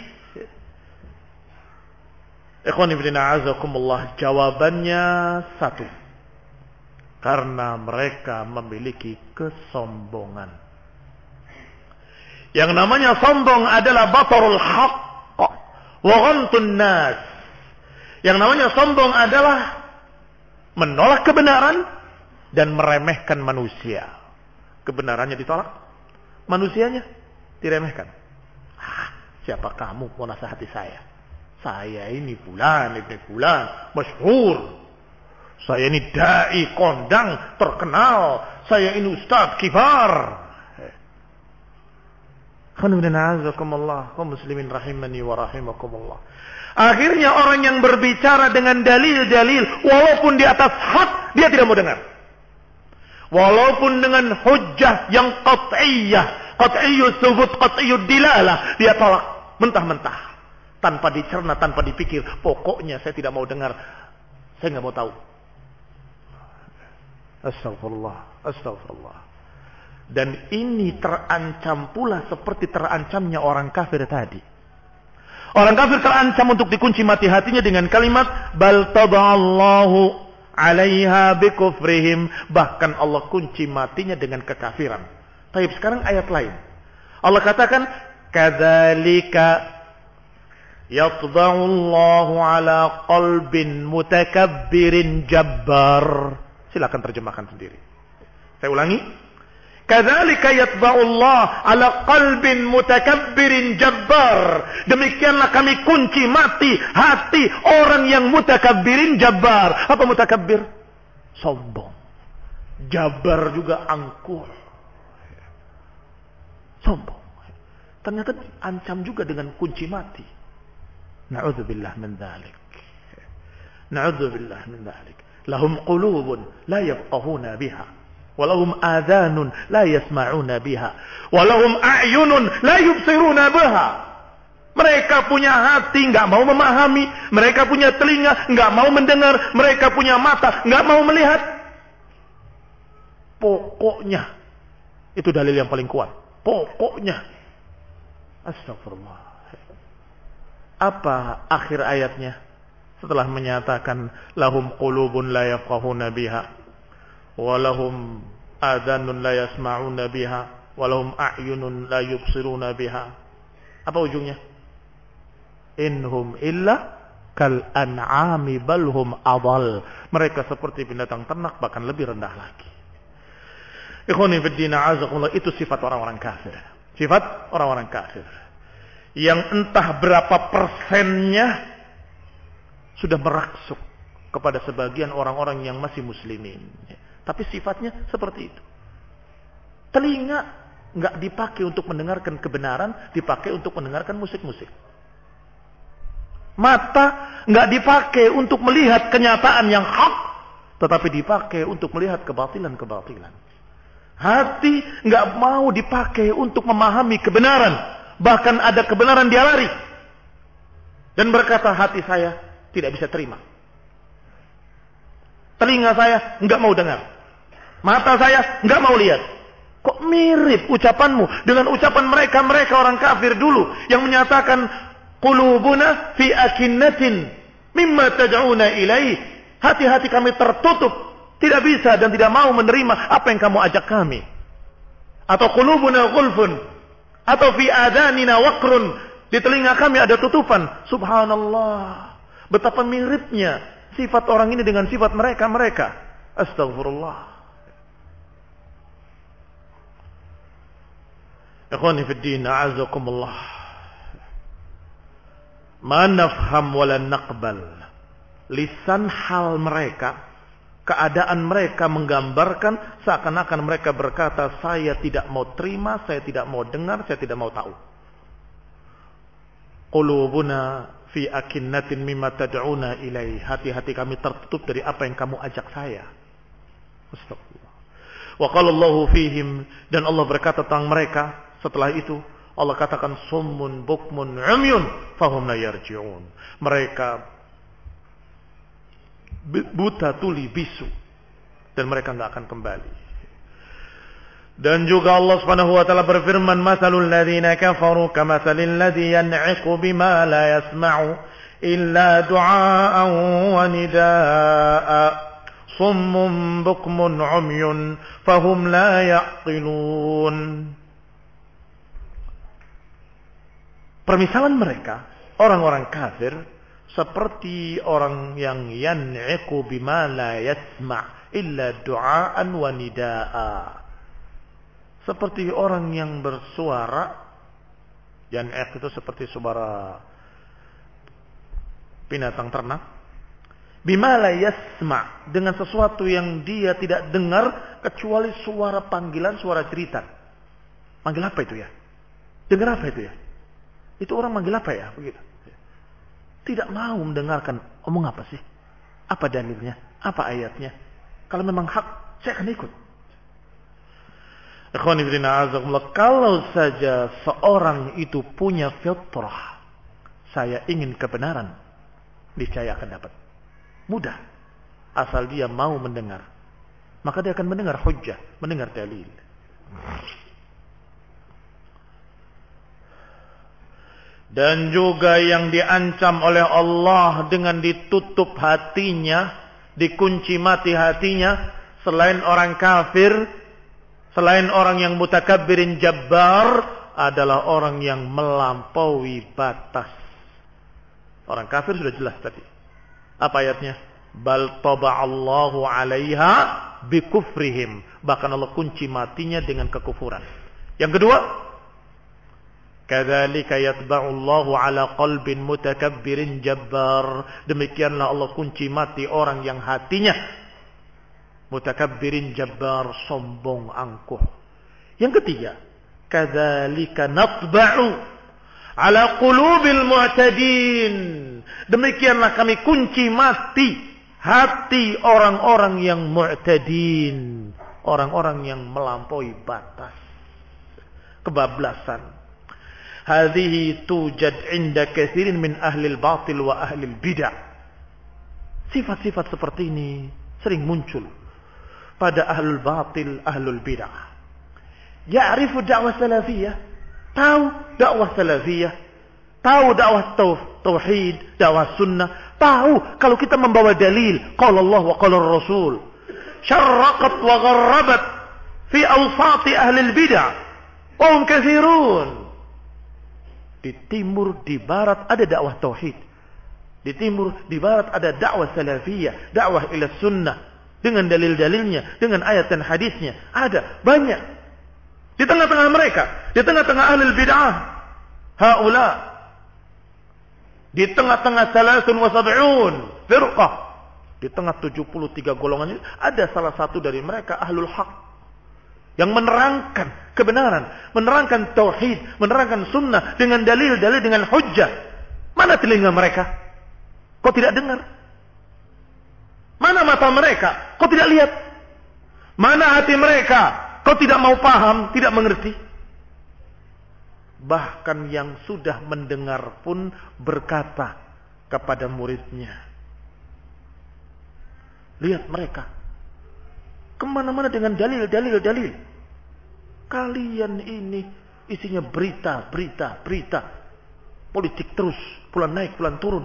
A: Ikhwan fillah a'azakumullah, jawabannya satu. Karena mereka memiliki kesombongan. Yang namanya sombong adalah batarul haqq wa ghamtun nas. Yang namanya sombong adalah menolak kebenaran dan meremehkan manusia. Kebenarannya ditolak, manusianya diremehkan. Ah, siapa kamu mau nasihati saya? Saya ini fulan ibn fulan, masyhur. Saya ini dai kondang terkenal. Saya ini ustaz kibar. Alhamdulillah, kaum muslimin rahimani wa rahimakumullah. Akhirnya orang yang berbicara dengan dalil-dalil, walaupun di atas hak, dia tidak mau dengar. Walaupun dengan hujjah yang qat'iyyah, qat'iyyus subut, qat'iyyud dilalah, dia tolak mentah-mentah, tanpa dicerna, tanpa dipikir. Pokoknya saya tidak mau dengar, saya nggak mau tahu. Astagfirullah, astagfirullah. Dan ini terancam pula seperti terancamnya orang kafir tadi. Orang kafir terancam untuk dikunci mati hatinya dengan kalimat bal tadallahu alaiha bikufrihim, bahkan Allah kunci matinya dengan kekafiran. Tapi sekarang ayat lain. Allah katakan kadzalika yatba'u Allahu ala qalbin mutakabbirin jabbar. Silakan terjemahkan sendiri. Saya ulangi. Kadzalika yatba'u Allah ala qalbin mutakabbirin jabbar. Demikianlah kami kunci mati hati orang yang mutakabbirin jabbar. Apa mutakabbir? Sombong. Jabbar juga angkuh. Sombong. Ternyata ancam juga dengan kunci mati. Na'udzubillah min dzalik. Na'udzubillah min dzalik. Lahum qulubun la yafqahuna biha. walahum adhanun la yasma'una biha, walahum a'yunun la yubsiruna biha. Mereka punya hati, enggak mau memahami. Mereka punya telinga, enggak mau mendengar. Mereka punya mata, enggak mau melihat. Pokoknya, itu dalil yang paling kuat. Pokoknya. Astagfirullah. Apa akhir ayatnya? Setelah menyatakan lahum qulubun la yafqahuna biha, walahum adhanun la yasma'una biha, walahum a'yunun la yubsiruna biha. Apa ujungnya? Inhum illa kal an'ami balhum adall. Mereka seperti binatang ternak, bahkan lebih rendah lagi. Ikhwani fid din, a'azakumullah, itu sifat orang-orang kafir. Sifat orang-orang kafir yang entah berapa persennya sudah meraksuk kepada sebagian orang-orang yang masih muslimin. Tapi sifatnya seperti itu. Telinga nggak dipakai untuk mendengarkan kebenaran, dipakai untuk mendengarkan musik-musik. Mata nggak dipakai untuk melihat kenyataan yang hak, tetapi dipakai untuk melihat kebatilan-kebatilan. Hati nggak mau dipakai untuk memahami kebenaran, bahkan ada kebenaran dia lari dan berkata, hati saya tidak bisa terima. Telinga saya nggak mau dengar, mata saya nggak mau lihat. Kok mirip ucapanmu dengan ucapan mereka-mereka orang kafir dulu yang menyatakan qulubuna fi akinnatin mimma tad'una ilaih. Hati-hati kami tertutup, tidak bisa dan tidak mau menerima apa yang kamu ajak kami. Atau qulubuna ghulfun, atau fi adhanina waqrun, di telinga kami ada tutupan. Subhanallah, betapa miripnya sifat orang ini dengan sifat mereka-mereka. Astagfirullah. Ikhwani fid din, a'azakumullah. Ma nafham wala naqbal. Lisan hal mereka, keadaan mereka menggambarkan seakan-akan mereka berkata, saya tidak mau terima, saya tidak mau dengar, saya tidak mau tahu. Qulubuna fi akinnatin mimma tad'una ilaih. Hati-hati kami tertutup dari apa yang kamu ajak saya. Astagfirullah. Wa qala Allahu fihim, dan Allah berkata tentang mereka setelah itu, Allah katakan summun bukmun umyun fahum la yarji'un. Mereka buta, tuli, bisu, dan mereka enggak akan kembali. Dan juga Allah Subhanahu wa taala berfirman, masalul ladzina kafaru kamatsalil ladzi yan'iqu bima la yasma'u illa du'aan wa nidaa'a summun bukmun umyun fahum la ya'qilun. Permisalan mereka, orang-orang kafir, seperti orang yang yan'iqu bima la yasma' illa du'aan wa nidaa'a. Seperti orang yang bersuara, yan'iq itu seperti suara binatang ternak, bima la yasma', dengan sesuatu yang dia tidak dengar kecuali suara panggilan, suara cerita. Panggil apa itu ya? Dengar apa itu ya? Itu orang manggil apa ya? Begitu. Tidak mau mendengarkan omong apa sih? Apa dalilnya? Apa ayatnya? Kalau memang hak, saya akan ikut. Ikhwani fillah, azakumullah. Kalau saja seorang itu punya fitrah, saya ingin kebenaran, niscaya akan dapat. Mudah. Asal dia mau mendengar. Maka dia akan mendengar hujjah, mendengar dalil. Dan juga yang diancam oleh Allah dengan ditutup hatinya, dikunci mati hatinya, selain orang kafir, selain orang yang mutakabbirin jabbar, adalah orang yang melampaui batas. Orang kafir sudah jelas tadi. Apa ayatnya? Bal taba'allahu 'alaiha bikufrihim. Bahkan Allah kunci matinya dengan kekufuran. Yang kedua, kadzalika yatba'ullahu 'ala qalbin mutakabbirin jabbar. Demikianlah Allah kunci mati orang yang hatinya mutakabbirin jabbar, sombong angkuh. Yang ketiga, kadzalika natba'u 'ala qulubil mu'tadin. Demikianlah kami kunci mati hati orang-orang yang mu'tadin. orang-orang yang melampaui batas, kebablasan. Hadhihi tujad 'inda katsirin min ahli al-batil wa ahli al-bid'ah. Sifat-sifat seperti ini sering muncul pada ahlul batil, ahlul bid'ah. Ya'rifu da'wah salafiyah, tahu dakwah salafiyah, tahu dakwah tauhid, dakwah sunnah, tahu kalau kita membawa dalil qala Allah wa qala Rasul. Syarraqat wa gharrabat fi awsati ahli al-bid'ah wa hum katsirun. Di timur, di barat ada dakwah tauhid. Di timur, di barat ada dakwah salafiyah, dakwah ila sunnah dengan dalil-dalilnya, dengan ayat dan hadisnya. Ada banyak. Di tengah-tengah mereka, di tengah-tengah ahli bid'ah, haula, di tengah-tengah salasun wa sab'un firqah, di tengah tujuh puluh tiga golongan ini ada salah satu dari mereka ahlul haq yang menerangkan kebenaran, menerangkan tauhid, menerangkan sunnah dengan dalil-dalil, dengan hujjah. Mana telinga mereka? Kau tidak dengar? Mana mata mereka? Kau tidak lihat? Mana hati mereka? Kau tidak mau paham, tidak mengerti? Bahkan yang sudah mendengar pun berkata kepada muridnya, lihat mereka kemana-mana dengan dalil, dalil, dalil. Kalian ini isinya berita, berita, berita. Politik terus, pulang naik, pulang turun.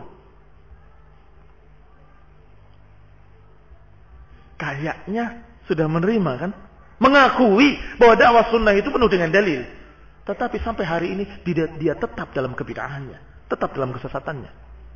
A: Kayaknya sudah menerima kan? Mengakui bahwa dakwah sunnah itu penuh dengan dalil. Tetapi sampai hari ini dia, dia tetap dalam kebid'ahannya, tetap dalam kesesatannya.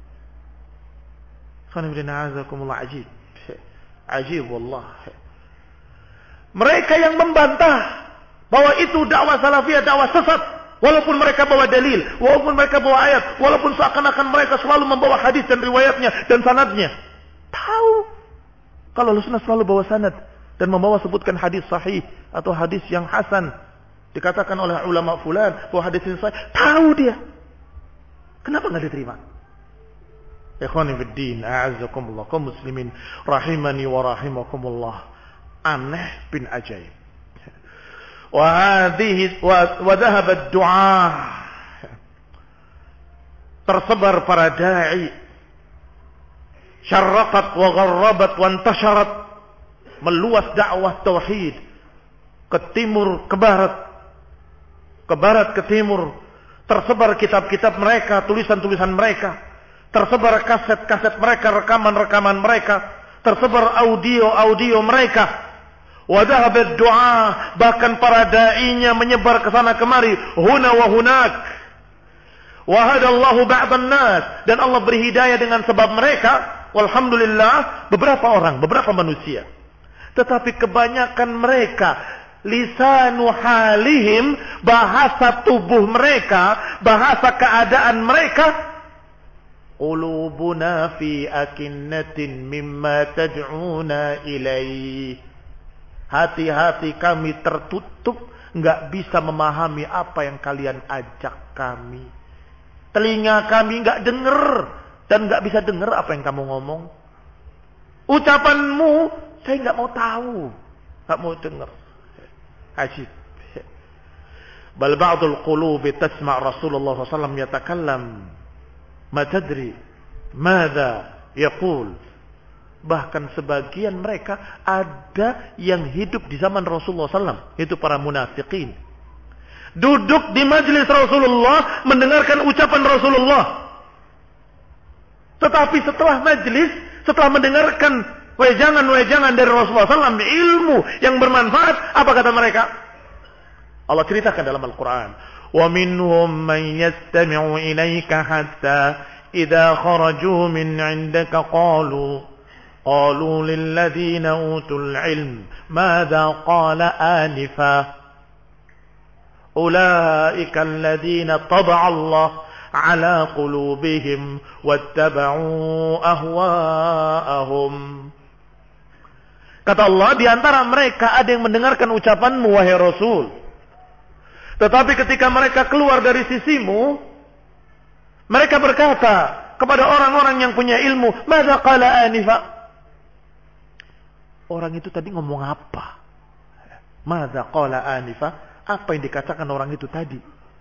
A: Ajib. Ajib wallah. Mereka yang membantah bahwa itu dakwah salafiyah, dakwah sesat, walaupun mereka bawa dalil, walaupun mereka bawa ayat, walaupun seakan-akan mereka selalu membawa hadis dan riwayatnya dan sanadnya. Tahu kalau Ahlussunnah selalu bawa sanad dan membawa sebutkan hadis sahih atau hadis yang hasan, dikatakan oleh ulama fulan bahwa hadis ini sahih, tahu dia. Kenapa enggak diterima? Ikhwani fid din, a'azzakumullah, kaum muslimin rahimani wa rahimakumullah. Aneh bin ajaib. Wa hadhihi wa dhahaba ad-du'a. Tersebar para dai. Syarraqat wa gharrabat wa intasharat. Meluas dakwah tauhid ke timur, ke barat. Ke barat, ke timur. Tersebar kitab-kitab mereka, tulisan-tulisan mereka. Tersebar kaset-kaset mereka, rekaman-rekaman mereka. Tersebar audio-audio mereka. Wadhahabat doa, bahkan para da'inya menyebar ke sana kemari, huna wa hunak. Wahadallahu ba'dan nas, dan Allah beri hidayah dengan sebab mereka. Walhamdulillah, beberapa orang, beberapa manusia. Tetapi kebanyakan mereka, lisanu halihim, bahasa tubuh mereka, bahasa keadaan mereka, qulubuna fi akinnatin mimma tad'una ilaih. Hati-hati kami tertutup, enggak bisa memahami apa yang kalian ajak kami. Telinga kami enggak dengar dan enggak bisa dengar apa yang kamu ngomong. Ucapanmu saya enggak mau tahu, enggak mau dengar. Ajib. Bal ba'dul qulubi tasma' Rasulullah sallallahu alaihi wasallam yatakallam, ma tadri madza yaqul. Bahkan sebagian mereka ada yang hidup di zaman Rasulullah sallallahu alaihi wasallam, itu para munafikin. Duduk di majelis Rasulullah mendengarkan ucapan Rasulullah. Tetapi setelah majelis, setelah mendengarkan wejangan-wejangan dari Rasulullah sallallahu alaihi wasallam, ilmu yang bermanfaat, apa kata mereka? Allah ceritakan dalam Al-Quran. Wa minhum man yastami'u ilaika hatta idza kharaju min 'indaka qalu قالوا للذين أوتوا العلم ماذا قال آنفا أولئك الذين طبع الله على قلوبهم واتبعوا أهواءهم. Kata Allah, di antara mereka ada yang mendengarkan ucapanmu wahai Rasul, tetapi ketika mereka keluar dari sisimu, mereka berkata kepada orang-orang yang punya ilmu, "Madza qala anifa?" Orang itu tadi ngomong apa? Madza qala anifa? Apa yang dikatakan orang itu tadi?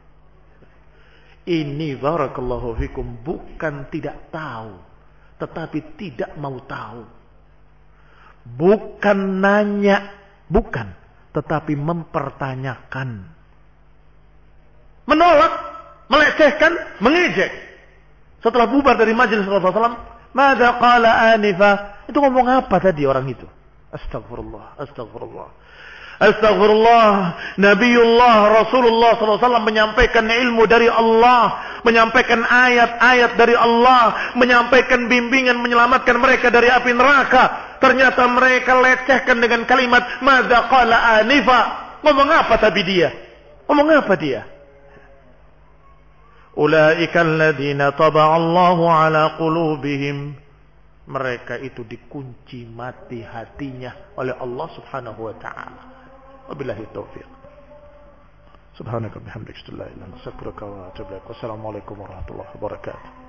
A: Ini barakallahu fikum bukan tidak tahu, tetapi tidak mau tahu. Bukan nanya, bukan, tetapi mempertanyakan. Menolak, melecehkan, mengejek. Setelah bubar dari majelis Rasulullah sallallahu alaihi wasallam, "Madza qala anifa?" Itu ngomong apa tadi orang itu? Astagfirullah, astagfirullah. Astagfirullah. Nabiullah Rasulullah sallallahu alaihi wasallam menyampaikan ilmu dari Allah, menyampaikan ayat-ayat dari Allah, menyampaikan bimbingan menyelamatkan mereka dari api neraka. Ternyata mereka lecehkan dengan kalimat madza qala anifa. Ngomong apa tadi dia? Ngomong apa dia? Ulaika alladziina taba'a Allahu 'ala qulubihim. Mereka itu dikunci mati hatinya oleh Allah Subhanahu wa taala. Wabillahi taufiq. Subhanaka bihamdika, la ilaha illa anta, astaghfiruka wa atubu ilaik. Wassalamualaikum warahmatullahi wabarakatuh.